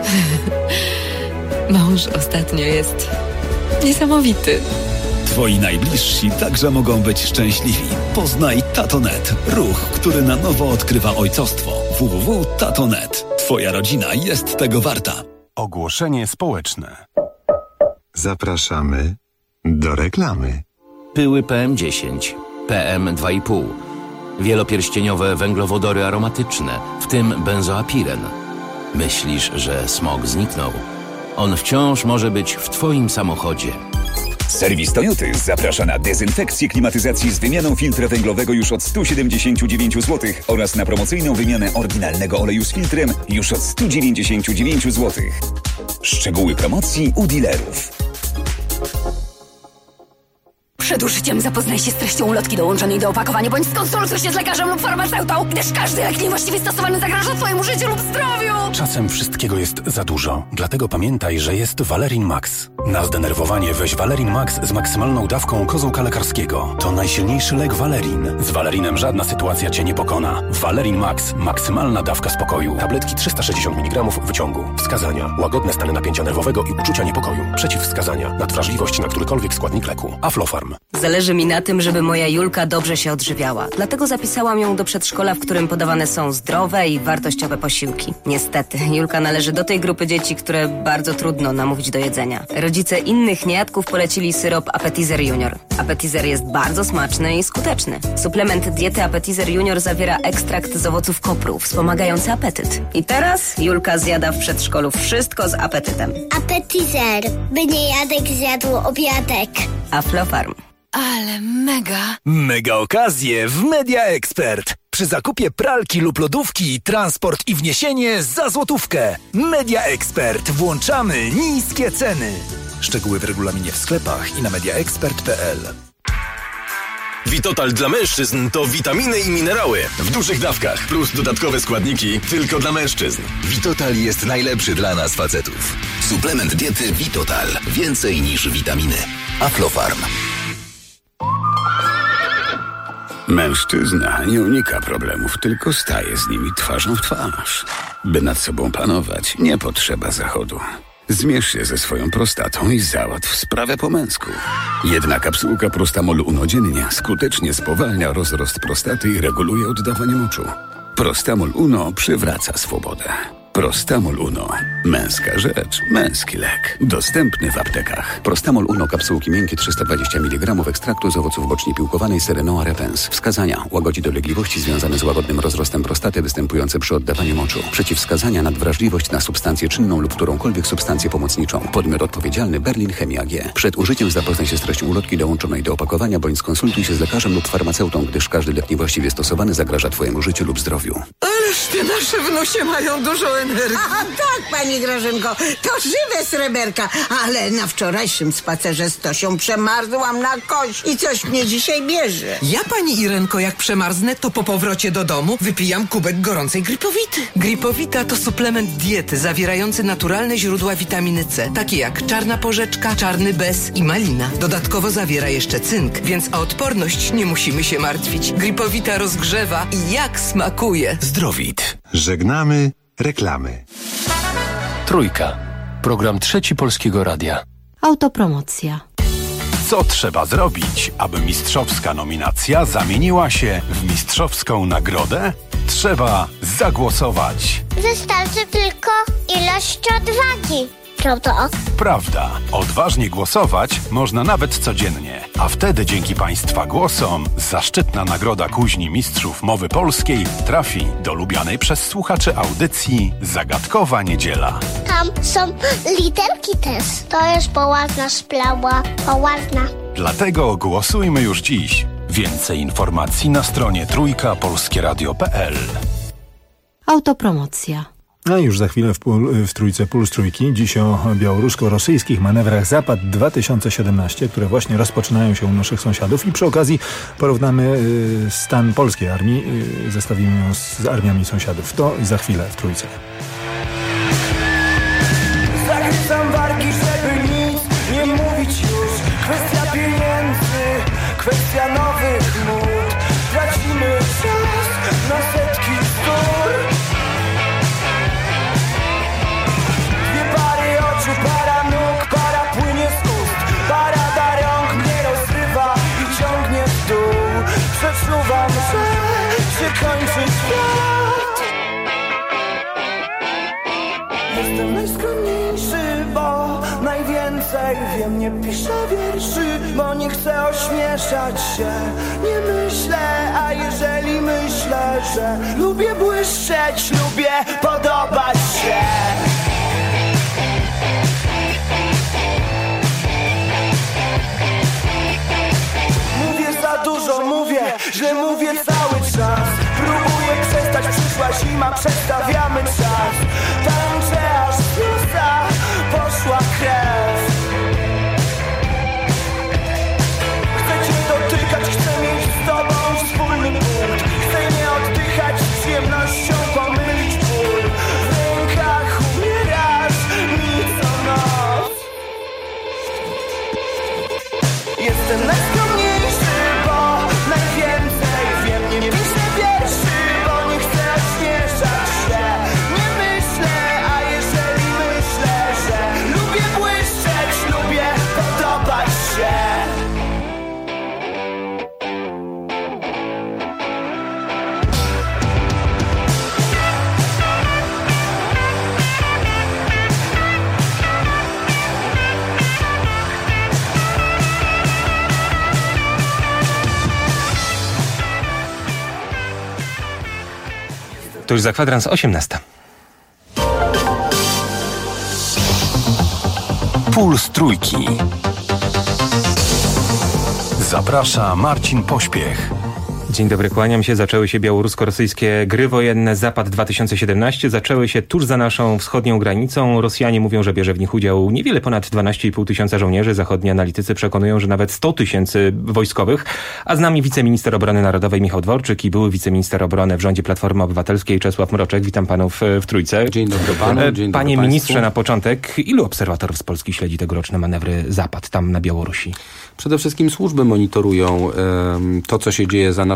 Mąż ostatnio jest niesamowity. Twoi najbliżsi także mogą być szczęśliwi. Poznaj Tatonet. Ruch, który na nowo odkrywa ojcostwo. www.tatonet. Twoja rodzina jest tego warta. Ogłoszenie społeczne. Zapraszamy do reklamy. Pyły PM10, PM2,5. Wielopierścieniowe węglowodory aromatyczne, w tym benzoapiren. Myślisz, że smog zniknął? On wciąż może być w twoim samochodzie. Serwis Toyoty zaprasza na dezynfekcję klimatyzacji z wymianą filtra węglowego już od 179 zł oraz na promocyjną wymianę oryginalnego oleju z filtrem już od 199 zł. Szczegóły promocji u dealerów. Przed użyciem zapoznaj się z treścią ulotki dołączonej do opakowania, bądź skonsultuj się z lekarzem lub farmaceutą, gdyż każdy lek niewłaściwie stosowany zagraża twojemu życiu lub zdrowiu. Czasem wszystkiego jest za dużo, dlatego pamiętaj, że jest Valerin Max. Na zdenerwowanie weź Valerin Max z maksymalną dawką kozłka lekarskiego. To najsilniejszy lek Valerin. Z Valerinem żadna sytuacja cię nie pokona. Valerin Max. Maksymalna dawka spokoju. Tabletki 360 mg wyciągu. Wskazania. Łagodne stany napięcia nerwowego i uczucia niepokoju. Przeciwwskazania. Nadwrażliwość na którykolwiek składnik leku. Aflofarm. Zależy mi na tym, żeby moja Julka dobrze się odżywiała. Dlatego zapisałam ją do przedszkola, w którym podawane są zdrowe i wartościowe posiłki. Niestety, Julka należy do tej grupy dzieci, które bardzo trudno namówić do jedzenia. Rodzice innych niejadków polecili syrop Appetizer Junior. Appetizer jest bardzo smaczny i skuteczny. Suplement diety Appetizer Junior zawiera ekstrakt z owoców kopru, wspomagający apetyt. I teraz Julka zjada w przedszkolu wszystko z apetytem. Appetizer, by niejadek zjadł obiadek. Aflofarm. Ale mega! Mega okazje w Media Expert. Przy zakupie pralki lub lodówki, transport i wniesienie za złotówkę. Media Expert. Włączamy niskie ceny. Szczegóły w regulaminie w sklepach i na mediaexpert.pl. Vitotal dla mężczyzn to witaminy i minerały w dużych dawkach plus dodatkowe składniki tylko dla mężczyzn. Vitotal jest najlepszy dla nas facetów. Suplement diety Vitotal. Więcej niż witaminy. Aflofarm. Mężczyzna nie unika problemów, tylko staje z nimi twarzą w twarz. By nad sobą panować, nie potrzeba zachodu. Zmierz się ze swoją prostatą i załatw sprawę po męsku. Jedna kapsułka Prostamol Uno dziennie skutecznie spowalnia rozrost prostaty i reguluje oddawanie moczu. Prostamol Uno przywraca swobodę. Prostamol Uno. Męska rzecz, męski lek. Dostępny w aptekach. Prostamol Uno, kapsułki miękkie 320 mg ekstraktu z owoców bocznie piłkowanej Serenoa repens. Wskazania: łagodzi dolegliwości związane z łagodnym rozrostem prostaty występujące przy oddawaniu moczu. Przeciwwskazania: nadwrażliwość na substancję czynną lub którąkolwiek substancję pomocniczą. Podmiot odpowiedzialny: Berlin Chemie AG. Przed użyciem zapoznaj się z treścią ulotki dołączonej do opakowania bądź skonsultuj się z lekarzem lub farmaceutą, gdyż każdy lek niewłaściwie stosowany zagraża Twojemu życiu lub zdrowiu. Ależ te nasze wnusie mają dużo energii. A tak, pani Grażynko, to żywe sreberka, ale na wczorajszym spacerze z Tosią przemarzłam na kość i coś mnie dzisiaj bierze. Ja, pani Irenko, jak przemarzę, to po powrocie do domu wypijam kubek gorącej Gripowity. Gripowita to suplement diety zawierający naturalne źródła witaminy C, takie jak czarna porzeczka, czarny bez i malina. Dodatkowo zawiera jeszcze cynk, więc o odporność nie musimy się martwić. Gripowita rozgrzewa i jak smakuje. Zdrowit. Żegnamy reklamy. Trójka. Program Trzeci Polskiego Radia. Autopromocja. Co trzeba zrobić, aby mistrzowska nominacja zamieniła się w mistrzowską nagrodę? Trzeba zagłosować. Wystarczy tylko ilość odwagi. Prawda? Prawda. Odważnie głosować można nawet codziennie. A wtedy dzięki Państwa głosom zaszczytna nagroda Kuźni Mistrzów Mowy Polskiej trafi do lubianej przez słuchaczy audycji Zagadkowa Niedziela. Tam są literki też. To jest poważna sprawa. Poważna. Dlatego głosujmy już dziś. Więcej informacji na stronie trójkapolskieradio.pl. Autopromocja. A już za chwilę w Trójce Puls Trójki. Dziś o białorusko-rosyjskich manewrach Zapad 2017, które właśnie rozpoczynają się u naszych sąsiadów i przy okazji porównamy stan polskiej armii, zestawimy ją z armiami sąsiadów. To za chwilę w Trójce. Zachęcam wargi, żeby nic nie mówić już. Kwestia pieniędzy, kwestia nowych mód. Tracimy czas na setki stór. Para nóg, para płynie z ust. Parada rąk mnie rozrywa i ciągnie w dół. Przeczuwam, że się kończy świat. Jestem najskromniejszy, bo najwięcej wiem. Nie piszę wierszy, bo nie chcę ośmieszać się. Nie myślę, a jeżeli myślę, że lubię błyszczeć, lubię podobać się. Dużo mówię, że mówię cały czas. Próbuję przestać, przyszła zima, przestawiamy czas. Tańczę aż z usta poszła krew. Chcę cię dotykać, chcę mieć z tobą wspólny punkt. Chcę nie oddychać, z przyjemnością pomylić ból. W rękach umierasz mi co noc. Jestem najskromniejszy, najwięcej wiem, nie piszę wierszy, bo nie chcę ośmieszać się. Nie myślę, a jeżeli myślę, że lubię błyszczeć, lubię podobać się. To już za kwadrans 18. Puls Trójki. Zaprasza Marcin Pośpiech. Dzień dobry, kłaniam się. Zaczęły się białorusko-rosyjskie gry wojenne Zapad 2017. Zaczęły się tuż za naszą wschodnią granicą. Rosjanie mówią, że bierze w nich udział niewiele ponad 12,5 tysiąca żołnierzy. Zachodni analitycy przekonują, że nawet 100 tysięcy wojskowych. A z nami wiceminister obrony narodowej Michał Dworczyk i były wiceminister obrony w rządzie Platformy Obywatelskiej Czesław Mroczek. Witam panów w Trójce. Dzień dobry panu. Dzień dobry Panie państwu. ministrze, na początek, ilu obserwatorów z Polski śledzi tegoroczne manewry Zapad tam na Białorusi? Przede wszystkim służby monitorują to, co się dzieje za naszą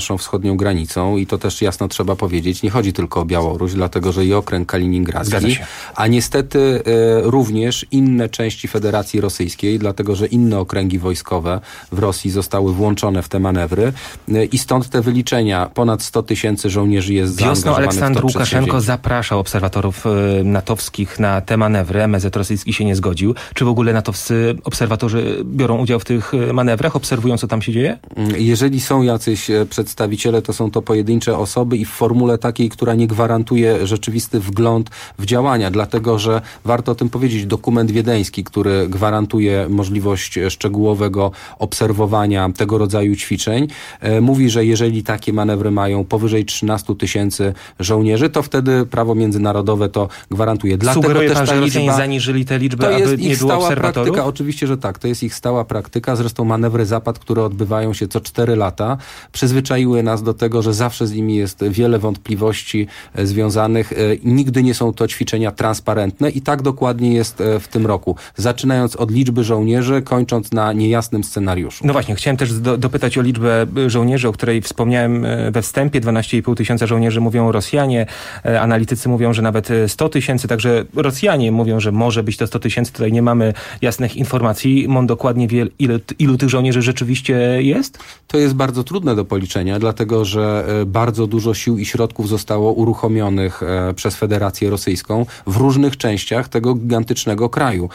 naszą wschodnią granicą i to też jasno trzeba powiedzieć, nie chodzi tylko o Białoruś, dlatego że i okręg kaliningradzki, a niestety również inne części Federacji Rosyjskiej, dlatego że inne okręgi wojskowe w Rosji zostały włączone w te manewry i stąd te wyliczenia. Ponad 100 tysięcy żołnierzy jest zaangażowanych w to Aleksandr Łukaszenko przedsięwzięcie. zapraszał obserwatorów natowskich na te manewry. MSZ rosyjski się nie zgodził. Czy w ogóle natowscy obserwatorzy biorą udział w tych manewrach, obserwują, co tam się dzieje? Jeżeli są jacyś przedstawiciele, to są to pojedyncze osoby i w formule takiej, która nie gwarantuje rzeczywisty wgląd w działania, dlatego że warto o tym powiedzieć, dokument wiedeński, który gwarantuje możliwość szczegółowego obserwowania tego rodzaju ćwiczeń, mówi, że jeżeli takie manewry mają powyżej 13 tysięcy żołnierzy, to wtedy prawo międzynarodowe to gwarantuje. Dlatego Sugeruje też pan, ta że liczba, Rosjanie zaniżyli tę liczbę, to jest aby nie ich było stała obserwatorów? praktyka. Oczywiście, że tak. To jest ich stała praktyka. Zresztą manewry Zapad, które odbywają się co 4 lata, przyzwyczaiły nas do tego, że zawsze z nimi jest wiele wątpliwości związanych. Nigdy nie są to ćwiczenia transparentne i tak dokładnie jest w tym roku. Zaczynając od liczby żołnierzy, kończąc na niejasnym scenariuszu. No właśnie, chciałem też dopytać o liczbę żołnierzy, o której wspomniałem we wstępie. 12,5 tysiąca żołnierzy mówią Rosjanie. Analitycy mówią, że nawet 100 tysięcy, także Rosjanie mówią, że może być to 100 tysięcy. Tutaj nie mamy jasnych informacji. Mon dokładnie wie, ilu tych żołnierzy rzeczywiście jest? To jest bardzo trudne do policzenia, dlatego że bardzo dużo sił i środków zostało uruchomionych przez Federację Rosyjską w różnych częściach tego gigantycznego kraju.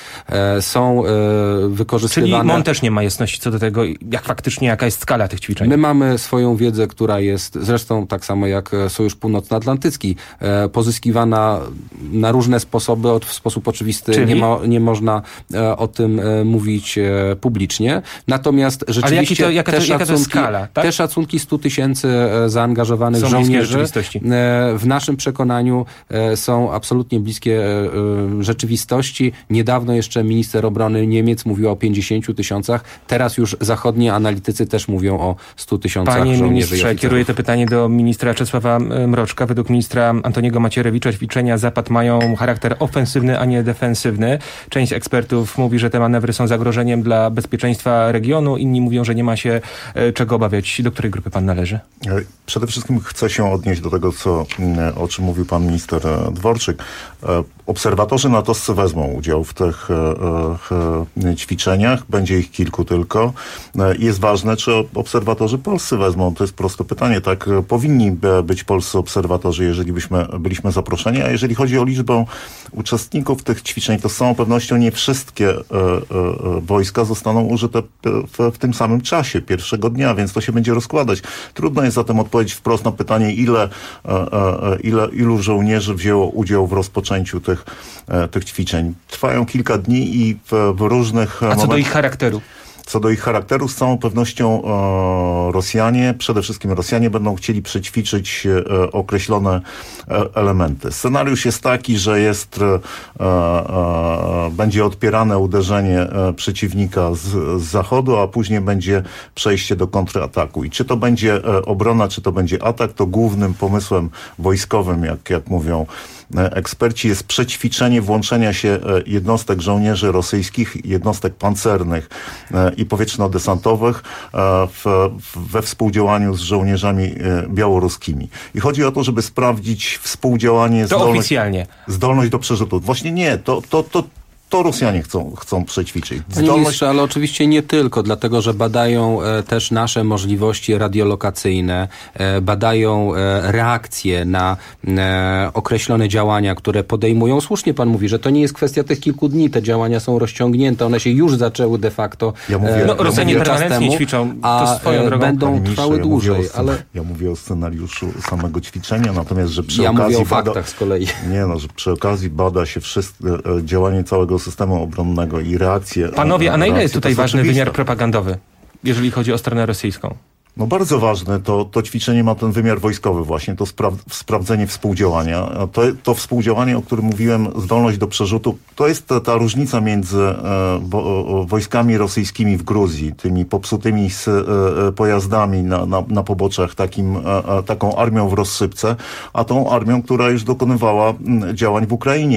Są wykorzystywane... Czyli Mon też nie ma jasności co do tego, jaka jest skala tych ćwiczeń. My mamy swoją wiedzę, która jest zresztą tak samo jak Sojusz Północnoatlantycki, pozyskiwana na różne sposoby, w sposób oczywisty. Czyli? Nie można o tym mówić publicznie. Natomiast rzeczywiście jaka to jest skala? Tak? Te szacunki 100 tysięcy zaangażowanych żołnierzy w naszym przekonaniu są absolutnie bliskie rzeczywistości. Niedawno jeszcze minister obrony Niemiec mówił o 50 tysiącach. Teraz już zachodni analitycy też mówią o 100 tysiącach żołnierzy. Panie ministrze, kieruję to pytanie do ministra Czesława Mroczka. Według ministra Antoniego Macierewicza ćwiczenia Zapad mają charakter ofensywny, a nie defensywny. Część ekspertów mówi, że te manewry są zagrożeniem dla bezpieczeństwa regionu. Inni mówią, że nie ma się czego obawiać. Do której grupy pan należy? Przede wszystkim chcę się odnieść do tego, o czym mówił pan minister Dworczyk. Obserwatorzy natowscy wezmą udział w tych ćwiczeniach. Będzie ich kilku tylko. Jest ważne, czy obserwatorzy polscy wezmą. To jest proste pytanie. Tak, powinni być polscy obserwatorzy, jeżeli byliśmy zaproszeni. A jeżeli chodzi o liczbę uczestników tych ćwiczeń, to z całą pewnością nie wszystkie wojska zostaną użyte w tym samym czasie, pierwszego dnia, więc to się będzie rozkładać. Trudno jest zatem odpowiedzieć wprost na pytanie, ilu żołnierzy wzięło udział w rozpoczęciu tych ćwiczeń. Trwają kilka dni i w różnych momentach. A co do ich charakteru? Co do ich charakteru, z całą pewnością przede wszystkim Rosjanie będą chcieli przećwiczyć określone elementy. Scenariusz jest taki, że będzie odpierane uderzenie przeciwnika z zachodu, a później będzie przejście do kontrataku. I czy to będzie obrona, czy to będzie atak, to głównym pomysłem wojskowym, jak mówią eksperci, jest przećwiczenie włączenia się jednostek żołnierzy rosyjskich, jednostek pancernych i powietrzno-desantowych we współdziałaniu z żołnierzami białoruskimi. I chodzi o to, żeby sprawdzić współdziałanie, zdolność do przerzutu. Właśnie nie, to Rosjanie chcą przećwiczyć. Ministrze, ale oczywiście nie tylko, dlatego że badają też nasze możliwości radiolokacyjne, badają reakcje na określone działania, które podejmują. Słusznie pan mówi, że to nie jest kwestia tych kilku dni. Te działania są rozciągnięte, one się już zaczęły de facto Rosjanie permanentnie ćwiczą, to swoją drogą. Będą trwały dłużej. Ja mówię o scenariuszu samego ćwiczenia, natomiast, że przy okazji... mówię o faktach z kolei. że przy okazji bada się działanie całego systemu obronnego i reakcje... Panowie, a na ile jest tutaj ważny wymiar propagandowy, jeżeli chodzi o stronę rosyjską? No bardzo ważne, to ćwiczenie ma ten wymiar wojskowy właśnie, to sprawdzenie współdziałania. To współdziałanie, o którym mówiłem, zdolność do przerzutu, to jest ta różnica między wojskami rosyjskimi w Gruzji, tymi popsutymi pojazdami na poboczach, taką armią w rozsypce, a tą armią, która już dokonywała działań w Ukrainie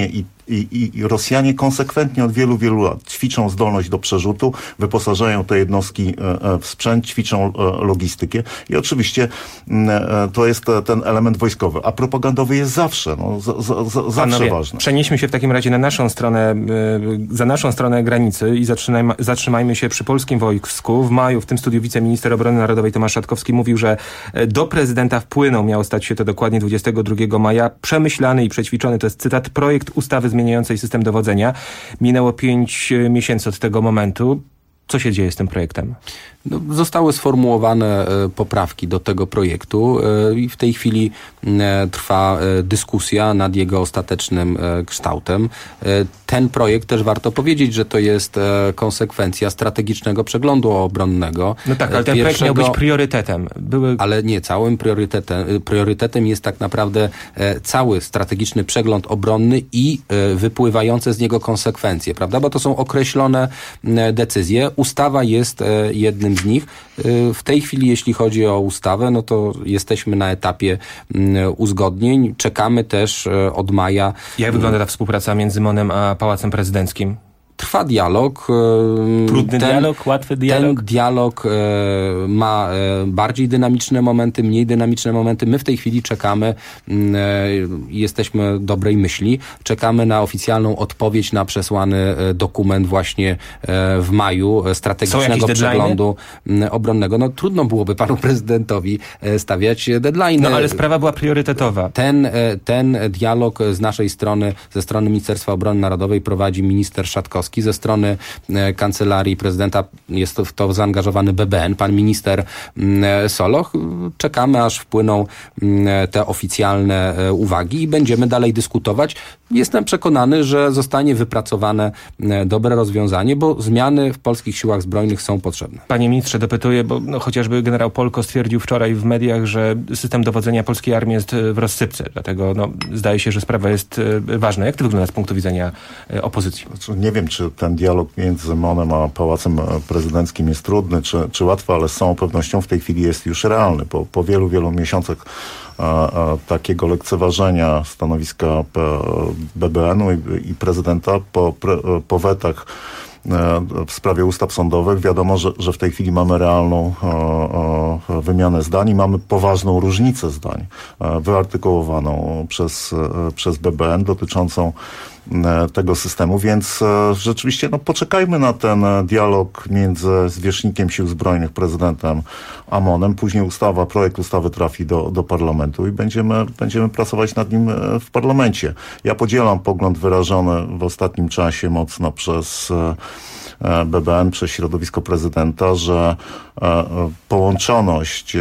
I Rosjanie konsekwentnie od wielu, wielu lat ćwiczą zdolność do przerzutu, wyposażają te jednostki w sprzęt, ćwiczą logistykę i oczywiście to jest ten element wojskowy, a propagandowy jest zawsze, zawsze ważny. Przenieśmy się w takim razie na naszą stronę, za naszą stronę granicy i zatrzymajmy się przy polskim wojsku. W maju w tym studiu wiceminister obrony narodowej Tomasz Szatkowski mówił, że do prezydenta wpłynął, miało stać się to dokładnie 22 maja, przemyślany i przećwiczony, to jest cytat, projekt ustawy zmieniającej system dowodzenia. Minęło 5 miesięcy od tego momentu. Co się dzieje z tym projektem? Zostały sformułowane poprawki do tego projektu i w tej chwili trwa dyskusja nad jego ostatecznym kształtem. Ten projekt też warto powiedzieć, że to jest konsekwencja strategicznego przeglądu obronnego. No tak, ale ten projekt miał być priorytetem. Ale nie, całym priorytetem jest tak naprawdę cały strategiczny przegląd obronny i wypływające z niego konsekwencje, prawda? Bo to są określone decyzje. Ustawa jest jednym z nich. W tej chwili, jeśli chodzi o ustawę, no to jesteśmy na etapie uzgodnień. Czekamy też od maja. Jak wygląda ta współpraca między MON-em a Pałacem Prezydenckim? Trwa dialog. Trudny dialog, łatwy dialog? Ten dialog ma bardziej dynamiczne momenty, mniej dynamiczne momenty. My w tej chwili czekamy, jesteśmy dobrej myśli, czekamy na oficjalną odpowiedź na przesłany dokument właśnie w maju strategicznego przeglądu obronnego. No trudno byłoby panu prezydentowi stawiać deadline. No ale sprawa była priorytetowa. Ten dialog z naszej strony, ze strony Ministerstwa Obrony Narodowej prowadzi minister Szatkowski. Ze strony Kancelarii Prezydenta jest w to zaangażowany BBN, pan minister Soloch. Czekamy, aż wpłyną te oficjalne uwagi i będziemy dalej dyskutować. Jestem przekonany, że zostanie wypracowane dobre rozwiązanie, bo zmiany w polskich siłach zbrojnych są potrzebne. Panie ministrze, dopytuję, bo chociażby generał Polko stwierdził wczoraj w mediach, że system dowodzenia polskiej armii jest w rozsypce. Dlatego zdaje się, że sprawa jest ważna. Jak to wygląda z punktu widzenia opozycji? Nie wiem, czy ten dialog między MON-em a Pałacem Prezydenckim jest trudny, czy łatwy, ale z całą pewnością w tej chwili jest już realny. Po wielu, wielu miesiącach takiego lekceważenia stanowiska BBN-u i prezydenta po wetach w sprawie ustaw sądowych. Wiadomo, że w tej chwili mamy realną wymianę zdań i mamy poważną różnicę zdań wyartykułowaną przez BBN dotyczącą tego systemu, więc rzeczywiście poczekajmy na ten dialog między zwierzchnikiem Sił Zbrojnych, prezydentem a MON-em. Później projekt ustawy trafi do parlamentu i będziemy pracować nad nim w parlamencie. Ja podzielam pogląd wyrażony w ostatnim czasie mocno przez BBN, przez środowisko prezydenta, że połączoność,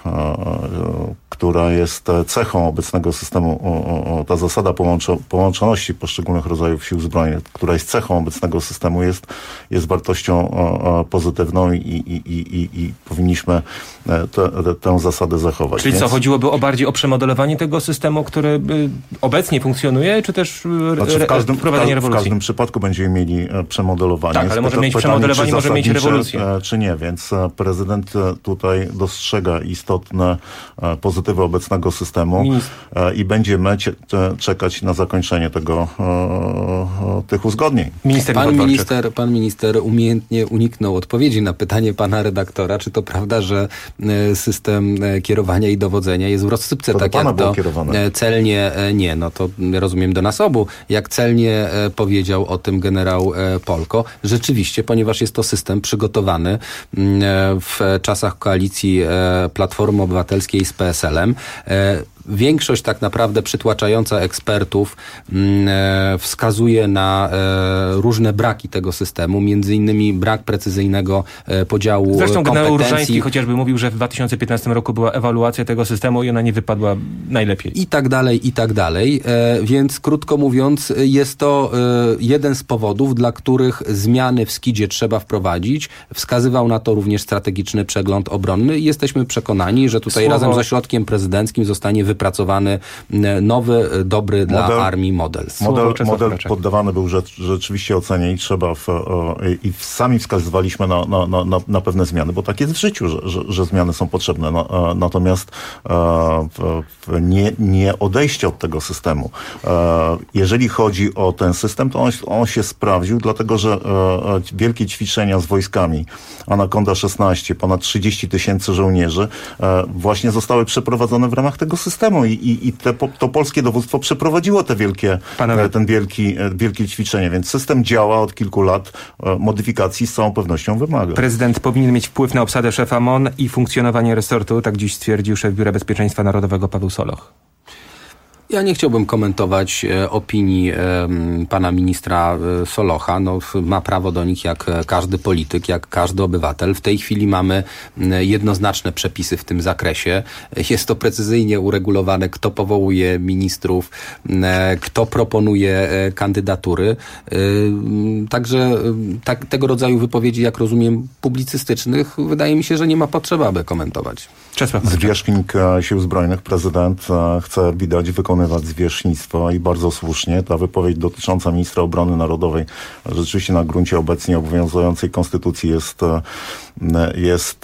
która jest cechą obecnego systemu, ta zasada połączoności poszczególnych rodzajów sił zbrojnych, która jest cechą obecnego systemu, jest wartością pozytywną i powinniśmy tę zasadę zachować. Czyli co, chodziłoby bardziej o przemodelowanie tego systemu, który obecnie funkcjonuje, czy też wprowadzenie rewolucji? W każdym przypadku będziemy mieli przemodelowanie. Tak, ale może mieć przemodelowanie, może mieć rewolucję. Czy nie, więc prezydent tutaj dostrzega istotne pozytywy obecnego systemu i będziemy czekać na zakończenie tych uzgodnień. Pan minister umiejętnie uniknął odpowiedzi na pytanie pana redaktora, czy to prawda, że system kierowania i dowodzenia jest w rozsypce, to tak do pana jak było kierowane. Celnie nie, to rozumiem do nas obu, jak celnie powiedział o tym generał Polko. Rzeczywiście, ponieważ jest to system przygotowany w czasach koalicji Platformy Obywatelskiej z PSL-em. Większość tak naprawdę przytłaczająca ekspertów wskazuje na różne braki tego systemu, między innymi brak precyzyjnego podziału kompetencji. Zresztą generał Różański chociażby mówił, że w 2015 roku była ewaluacja tego systemu i ona nie wypadła najlepiej. I tak dalej. Więc krótko mówiąc, jest to jeden z powodów, dla których zmiany w skidzie trzeba wprowadzić. Wskazywał na to również strategiczny przegląd obronny i jesteśmy przekonani, że tutaj razem z ośrodkiem prezydenckim zostanie wypracowany wypracowany nowy, dobry dla armii model. Model poddawany był rzeczywiście ocenie i trzeba sami wskazywaliśmy na pewne zmiany, bo tak jest w życiu, że zmiany są potrzebne. Natomiast nie odejście od tego systemu. Jeżeli chodzi o ten system, to on się sprawdził, dlatego że wielkie ćwiczenia z wojskami, Anakonda 16, ponad 30 000 żołnierzy, właśnie zostały przeprowadzone w ramach tego systemu i to polskie dowództwo przeprowadziło te wielkie ćwiczenie, więc system działa od kilku lat, modyfikacji z całą pewnością wymaga. Prezydent powinien mieć wpływ na obsadę szefa MON i funkcjonowanie resortu, tak dziś stwierdził szef Biura Bezpieczeństwa Narodowego Paweł Soloch. Ja nie chciałbym komentować opinii pana ministra Solocha. Ma prawo do nich jak każdy polityk, jak każdy obywatel. W tej chwili mamy jednoznaczne przepisy w tym zakresie. Jest to precyzyjnie uregulowane, kto powołuje ministrów, kto proponuje kandydatury. Także tego rodzaju wypowiedzi, jak rozumiem, publicystycznych, wydaje mi się, że nie ma potrzeby, aby komentować. Zwierzchnik Sił Zbrojnych, prezydent chce, widać, wykonywać zwierzchnictwo i bardzo słusznie. Ta wypowiedź dotycząca ministra obrony narodowej rzeczywiście na gruncie obecnie obowiązującej konstytucji jest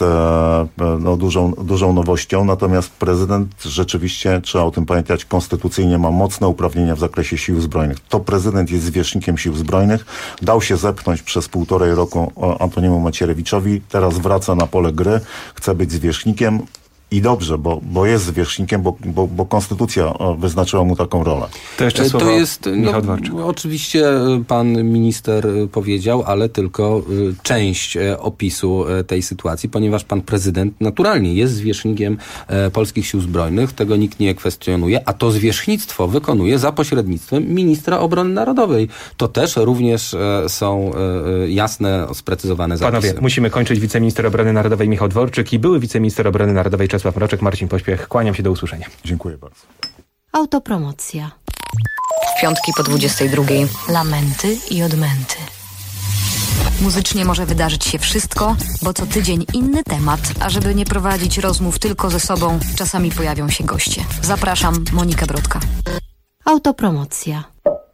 dużą nowością. Natomiast prezydent rzeczywiście, trzeba o tym pamiętać, konstytucyjnie ma mocne uprawnienia w zakresie Sił Zbrojnych. To prezydent jest zwierzchnikiem Sił Zbrojnych. Dał się zepchnąć przez 1,5 roku Antoniemu Macierewiczowi. Teraz wraca na pole gry. Chce być zwierzchnikiem. I dobrze, bo jest zwierzchnikiem, bo konstytucja wyznaczyła mu taką rolę. To jeszcze słowo Michał Dworczyk. Oczywiście pan minister powiedział, ale tylko część opisu tej sytuacji, ponieważ pan prezydent naturalnie jest zwierzchnikiem polskich Sił Zbrojnych, tego nikt nie kwestionuje, a to zwierzchnictwo wykonuje za pośrednictwem ministra obrony narodowej. To też również są jasne, sprecyzowane zapisy. Panowie, musimy kończyć. Wiceminister obrony narodowej Michał Dworczyk i były wiceminister obrony narodowej Czesław Mroczek, Marcin Pośpiech. Kłaniam się, do usłyszenia. Dziękuję bardzo. Autopromocja. W piątki po 22:00 lamenty i odmęty. Muzycznie może wydarzyć się wszystko, bo co tydzień inny temat, a żeby nie prowadzić rozmów tylko ze sobą, czasami pojawią się goście. Zapraszam, Monika Brodka. Autopromocja.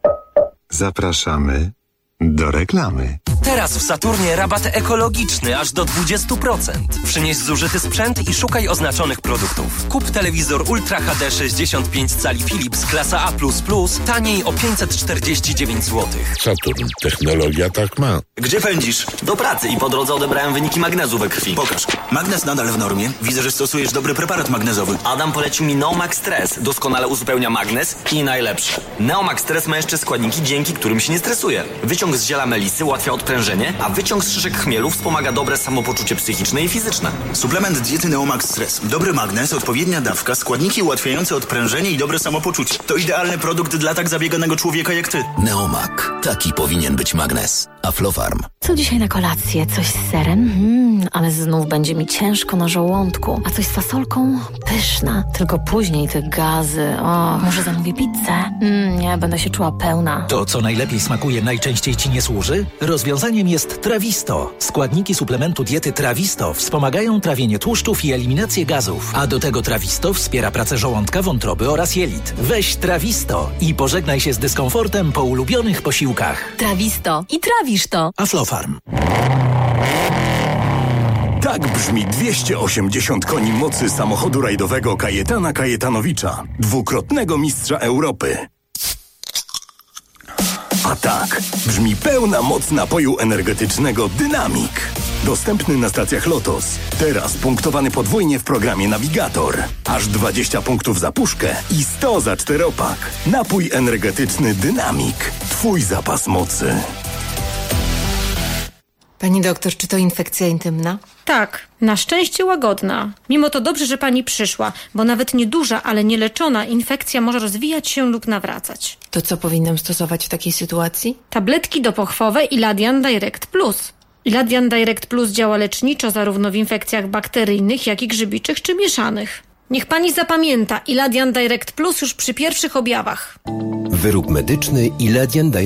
Zapraszamy do reklamy. Teraz w Saturnie rabat ekologiczny aż do 20%. Przynieś zużyty sprzęt i szukaj oznaczonych produktów. Kup telewizor Ultra HD 65 cali Philips klasa A++ taniej o 549 zł. Saturn. Technologia tak ma. Gdzie pędzisz? Do pracy i po drodze odebrałem wyniki magnezu we krwi. Pokaż. Magnez nadal w normie. Widzę, że stosujesz dobry preparat magnezowy. Adam polecił mi Neomax Stress. Doskonale uzupełnia magnez i najlepsze. Neomax Stress ma jeszcze składniki, dzięki którym się nie stresuje. Wyciąg z ziela melisy ułatwia odprężenie, a wyciąg z szyszek chmielu wspomaga dobre samopoczucie psychiczne i fizyczne. Suplement diety Neomax Stress. Dobry magnez, odpowiednia dawka, składniki ułatwiające odprężenie i dobre samopoczucie. To idealny produkt dla tak zabieganego człowieka jak ty. Neomak. Taki powinien być magnez. Aflofarm. Co dzisiaj na kolację? Coś z serem? Ale znów będzie mi ciężko na żołądku. A coś z fasolką? Pyszna. Tylko później te gazy. Może zamówię pizzę? Nie, będę się czuła pełna. To, co najlepiej smakuje, najczęściej ci nie służy? Rozwiązaniem jest Trawisto. Składniki suplementu diety Trawisto wspomagają trawienie tłuszczów i eliminację gazów. A do tego Trawisto wspiera pracę żołądka, wątroby oraz jelit. Weź Trawisto i pożegnaj się z dyskomfortem po ulubionych posiłkach. Trawisto i trawisz to. Aflofarm. Tak brzmi 280 koni mocy samochodu rajdowego Kajetana Kajetanowicza, dwukrotnego mistrza Europy. A tak brzmi pełna moc napoju energetycznego Dynamik. Dostępny na stacjach Lotos. Teraz punktowany podwójnie w programie Navigator. Aż 20 punktów za puszkę i 100 za 4-pak. Napój energetyczny Dynamik. Twój zapas mocy. Pani doktor, czy to infekcja intymna? Tak, na szczęście łagodna. Mimo to dobrze, że pani przyszła, bo nawet nieduża, ale nieleczona infekcja może rozwijać się lub nawracać. To co powinnam stosować w takiej sytuacji? Tabletki dopochwowe Iladian Direct Plus. Iladian Direct Plus działa leczniczo zarówno w infekcjach bakteryjnych, jak i grzybiczych czy mieszanych. Niech pani zapamięta, Iladian Direct Plus już przy pierwszych objawach. Wyrób medyczny Iladian Direct